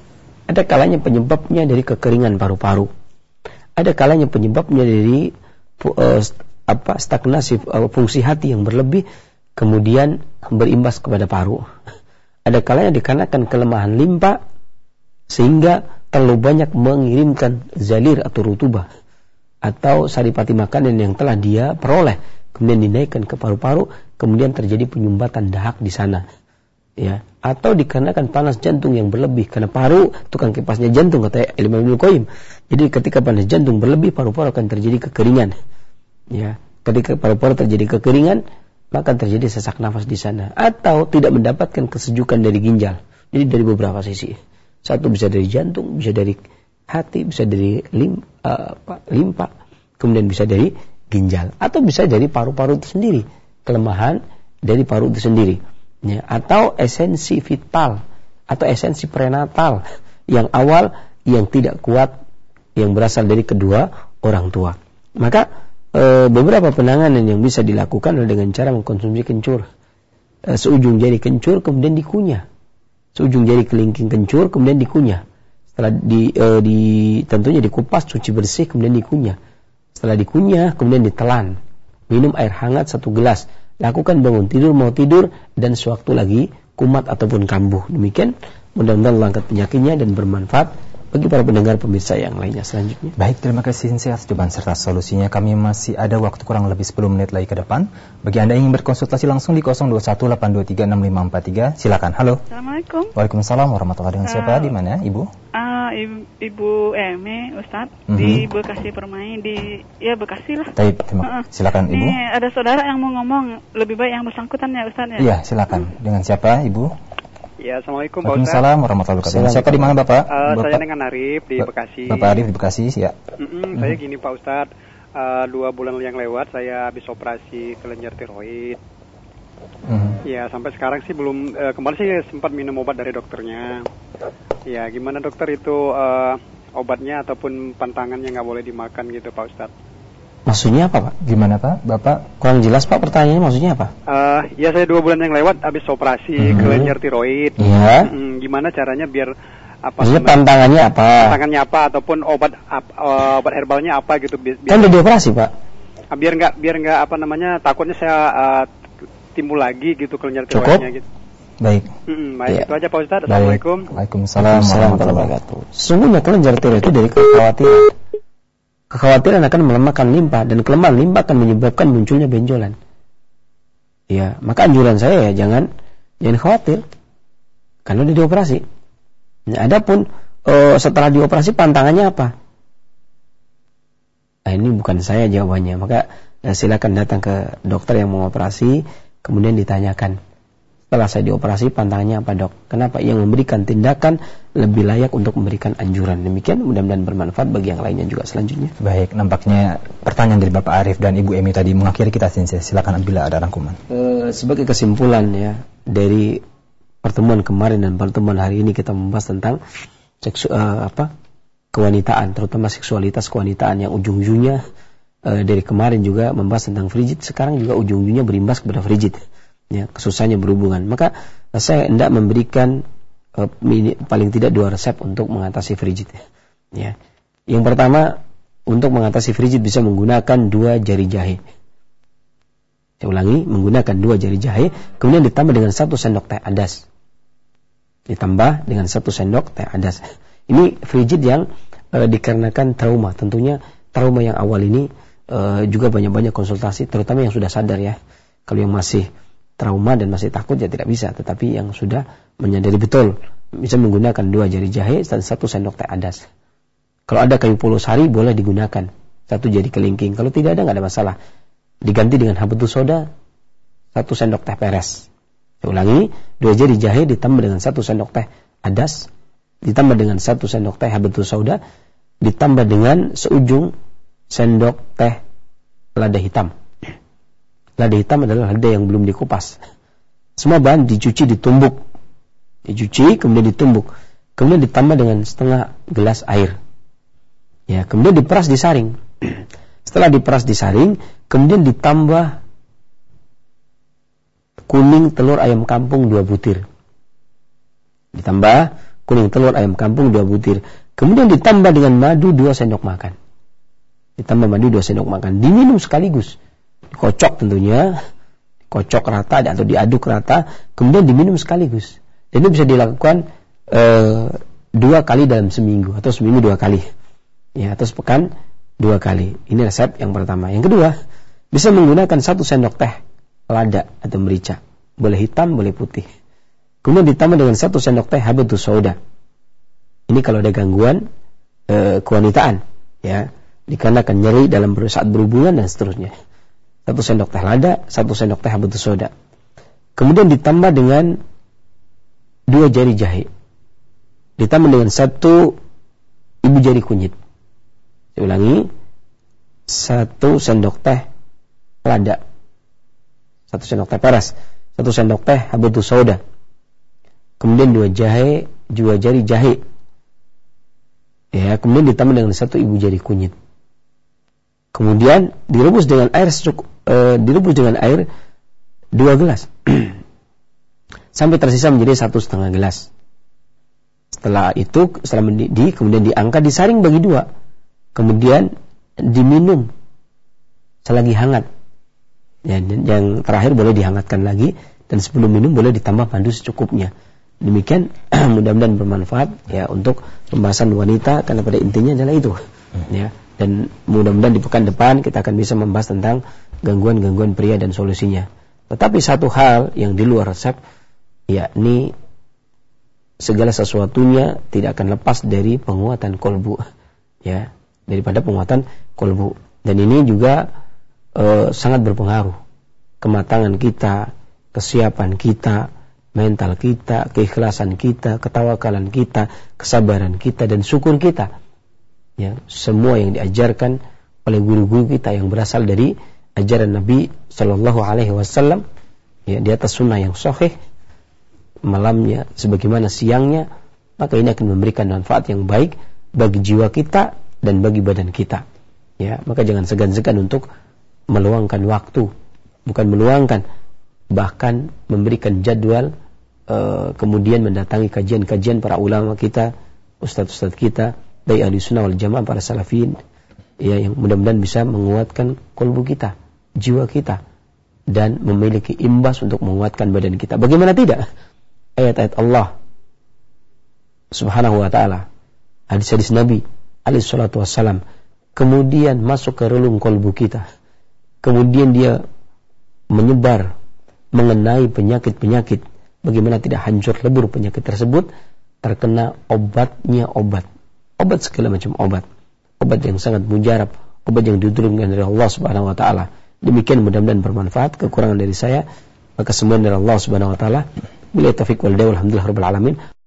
Ada kalanya penyebabnya dari kekeringan paru-paru. Ada kalanya penyebabnya dari uh, apa stagnasi uh, fungsi hati yang berlebih kemudian berimbas kepada paru. Ada kalanya dikarenakan kelemahan limpa sehingga terlalu banyak mengirimkan zalir atau rutubah atau saripati makanan yang telah dia peroleh kemudian dinaikkan ke paru-paru, kemudian terjadi penyumbatan dahak di sana, ya. Atau dikarenakan panas jantung yang berlebih, karena paru tukang kipasnya jantung, kata Imam Ibnu Qayyim. Jadi ketika panas jantung berlebih, paru-paru akan terjadi kekeringan. Ya, ketika paru-paru terjadi kekeringan, maka terjadi sesak nafas di sana. Atau tidak mendapatkan kesejukan dari ginjal. Jadi dari beberapa sisi. Satu bisa dari jantung, bisa dari hati, bisa dari lim, uh, limpa, kemudian bisa dari ginjal. Atau bisa dari paru-paru itu sendiri. Kelemahan dari paru itu sendiri. Ya, atau esensi vital atau esensi prenatal yang awal yang tidak kuat yang berasal dari kedua orang tua. Maka E, beberapa penanganan yang bisa dilakukan adalah dengan cara mengkonsumsi kencur. E, seujung jari kencur kemudian dikunyah. Seujung jari kelingking kencur kemudian dikunyah. Setelah di, e, di tentunya dikupas, cuci bersih, kemudian dikunyah. Setelah dikunyah kemudian ditelan. Minum air hangat satu gelas. Lakukan bangun tidur mau tidur dan sewaktu lagi kumat ataupun kambuh. Demikian mudah-mudahan Allah angkat penyakitnya dan bermanfaat bagi para pendengar pemirsa yang lainnya. Selanjutnya. Baik, terima kasih atas jawaban serta solusinya. Kami masih ada waktu kurang lebih sepuluh menit lagi ke depan. Bagi Anda yang ingin berkonsultasi langsung di nol dua satu delapan dua tiga enam lima empat tiga, silakan. Halo. Assalamualaikum. Waalaikumsalam warahmatullahi wabarakatuh. Dengan siapa? Di mana, Ibu? Uh, Ibu, Ibu Eme, Ustadz, mm-hmm. di Bekasi Permai, di ya Bekasi lah. Baik, terima kasih. Silakan, Ibu. Ini ada saudara yang mau ngomong, lebih baik yang bersangkutan ya, Ustadz ya. Iya, silakan. Dengan siapa, Ibu? Ya, Assalamualaikum Pak Ustaz. Waalaikumsalam warahmatullahi wabarakatuh. Siapa di mana Bapak? Uh, Bapak? Saya dengan Arif di Bekasi. Bapak Arif di Bekasi, ya. Mm-mm, mm. Saya gini Pak Ustaz, uh, dua bulan yang lewat saya habis operasi kelenjar tiroid. Mm. Ya, sampai sekarang sih belum, uh, kemarin sih sempat minum obat dari dokternya. Ya, gimana dokter itu uh, obatnya ataupun pantangannya nggak boleh dimakan gitu Pak Ustaz? Maksudnya apa Pak? Gimana Pak? Bapak kurang jelas Pak pertanyaannya, maksudnya apa? Uh, ya saya dua bulan yang lewat habis operasi hmm. kelenjar tiroid. Iya. Hmm, gimana caranya biar apa? Maksudnya pantangannya apa? Pantangannya apa ataupun obat ap, uh, obat herbalnya apa gitu? Biar, kan udah dioperasi Pak. Biar nggak biar nggak apa namanya takutnya saya uh, timbul lagi gitu kelenjar tiroidnya gitu. Baik. Hmm, baik ya. Itu aja Pak Ustaz. Assalamualaikum. Waalaikumsalam warahmatullahi wabarakatuh. Sesungguhnya kelenjar tiroid itu dari kekhawatiran. Kekhawatiran akan melemahkan limpa dan kelemahan limpa akan menyebabkan munculnya benjolan. Ya, maka anjuran saya ya jangan jangan khawatir karena udah dioperasi. Nah, adapun uh, setelah dioperasi pantangannya apa? Nah, ini bukan saya jawabannya. Maka ya, silakan datang ke dokter yang mau operasi, kemudian ditanyakan. Setelah saya dioperasi pantangannya apa dok? Kenapa? Yang memberikan tindakan lebih layak untuk memberikan anjuran. Demikian mudah-mudahan bermanfaat bagi yang lainnya juga selanjutnya. Baik, nampaknya pertanyaan dari Bapak Arif dan Ibu Emi tadi mengakhiri kita. Silakan bila ada rangkuman. E, sebagai kesimpulan ya dari pertemuan kemarin dan pertemuan hari ini kita membahas tentang seksu, uh, apa kewanitaan, terutama seksualitas kewanitaan yang ujung-ujungnya uh, dari kemarin juga membahas tentang frigid, sekarang juga ujung-ujungnya berimbas kepada frigid. ya, kesusahannya berhubungan. Maka saya hendak memberikan uh, paling tidak dua resep untuk mengatasi frigid. Ya. Yang pertama, untuk mengatasi frigid bisa menggunakan dua jari jahe. Saya ulangi, menggunakan dua jari jahe, kemudian ditambah dengan satu sendok teh adas. Ditambah dengan satu sendok teh adas. Ini frigid yang uh, dikarenakan trauma. Tentunya trauma yang awal ini uh, juga banyak-banyak konsultasi, terutama yang sudah sadar ya. Kalau yang masih trauma dan masih takut ya tidak bisa. Tetapi yang sudah menyadari betul, bisa menggunakan dua jari jahe dan satu sendok teh adas. Kalau ada kayu polos sari boleh digunakan. Satu jari kelingking. Kalau tidak ada, nggak ada masalah. Diganti dengan habatus soda, satu sendok teh peres. Saya ulangi, dua jari jahe ditambah dengan satu sendok teh adas, ditambah dengan satu sendok teh habatus soda, ditambah dengan seujung sendok teh lada hitam. Lada hitam adalah lada yang belum dikupas. Semua bahan dicuci, ditumbuk. Dicuci, kemudian ditumbuk. Kemudian ditambah dengan setengah gelas air. Ya, kemudian diperas, disaring. Setelah diperas, disaring, kemudian ditambah kuning telur ayam kampung dua butir. Ditambah kuning telur ayam kampung dua butir. Kemudian ditambah dengan madu dua sendok makan. Ditambah madu dua sendok makan. Diminum sekaligus. Dikocok tentunya. Dikocok rata atau diaduk rata. Kemudian diminum sekaligus. Dan itu bisa dilakukan e, dua kali dalam seminggu. Atau seminggu dua kali. Ya, atau sepekan dua kali. Ini resep yang pertama. Yang kedua, bisa menggunakan satu sendok teh lada atau merica. Boleh hitam, boleh putih. Kemudian ditambah dengan satu sendok teh habatus sauda. Ini kalau ada gangguan e, kewanitaan, ya, dikarenakan nyeri dalam saat berhubungan dan seterusnya. Satu sendok teh lada, satu sendok teh habatus sauda. Kemudian ditambah dengan dua jari jahe. Ditambah dengan satu ibu jari kunyit. Saya ulangi, satu sendok teh lada, satu sendok teh peras, satu sendok teh habatus sauda, kemudian dua jahe, dua jari jahe, ya, kemudian ditambah dengan satu ibu jari kunyit. Kemudian direbus dengan air secuk, eh, direbus dengan air dua gelas sampai tersisa menjadi satu setengah gelas. Setelah itu, setelah mendidih, kemudian diangkat, disaring bagi dua. Kemudian diminum selagi hangat. Ya, yang terakhir boleh dihangatkan lagi, dan sebelum minum boleh ditambah madu secukupnya. Demikian mudah-mudahan bermanfaat ya untuk pembahasan wanita, karena pada intinya adalah itu. Ya, dan mudah-mudahan di pekan depan kita akan bisa membahas tentang gangguan-gangguan pria dan solusinya. Tetapi satu hal yang di luar resep, yakni segala sesuatunya tidak akan lepas dari penguatan kolbu, ya, daripada penguatan kolbu. Dan ini juga e, sangat berpengaruh. Kematangan kita, kesiapan kita, mental kita, keikhlasan kita, ketawakalan kita, kesabaran kita, dan syukur kita. Ya, semua yang diajarkan oleh guru-guru kita yang berasal dari ajaran Nabi Shallallahu Alaihi Wasallam, ya, di atas sunnah yang sahih, malamnya sebagaimana siangnya, maka ini akan memberikan manfaat yang baik bagi jiwa kita dan bagi badan kita. Ya, maka jangan segan-segan untuk meluangkan waktu, bukan meluangkan, bahkan memberikan jadwal, e, kemudian mendatangi kajian-kajian para ulama kita, ustadz-ustadz kita, dari ahli sunnah wal jamaah, para salafin, ya, yang mudah-mudahan bisa menguatkan kolbu kita, jiwa kita, dan memiliki imbas untuk menguatkan badan kita. Bagaimana tidak? Ayat-ayat Allah Subhanahu wa ta'ala, hadis-hadis Nabi alaihi salatu wassalam, kemudian masuk ke relung kolbu kita, kemudian dia menyebar mengenai penyakit-penyakit. Bagaimana tidak hancur lebur penyakit tersebut, terkena obatnya obat, obat segala macam obat, obat yang sangat mujarab, obat yang diturunkan dari Allah Subhanahu wa ta'ala. Demikian, mudah-mudahan bermanfaat. Kekurangan dari saya, maka semua dari Allah Subhanahu wa ta'ala. Bila taufiq wal hidayah, alhamdulillah rabbil alamin.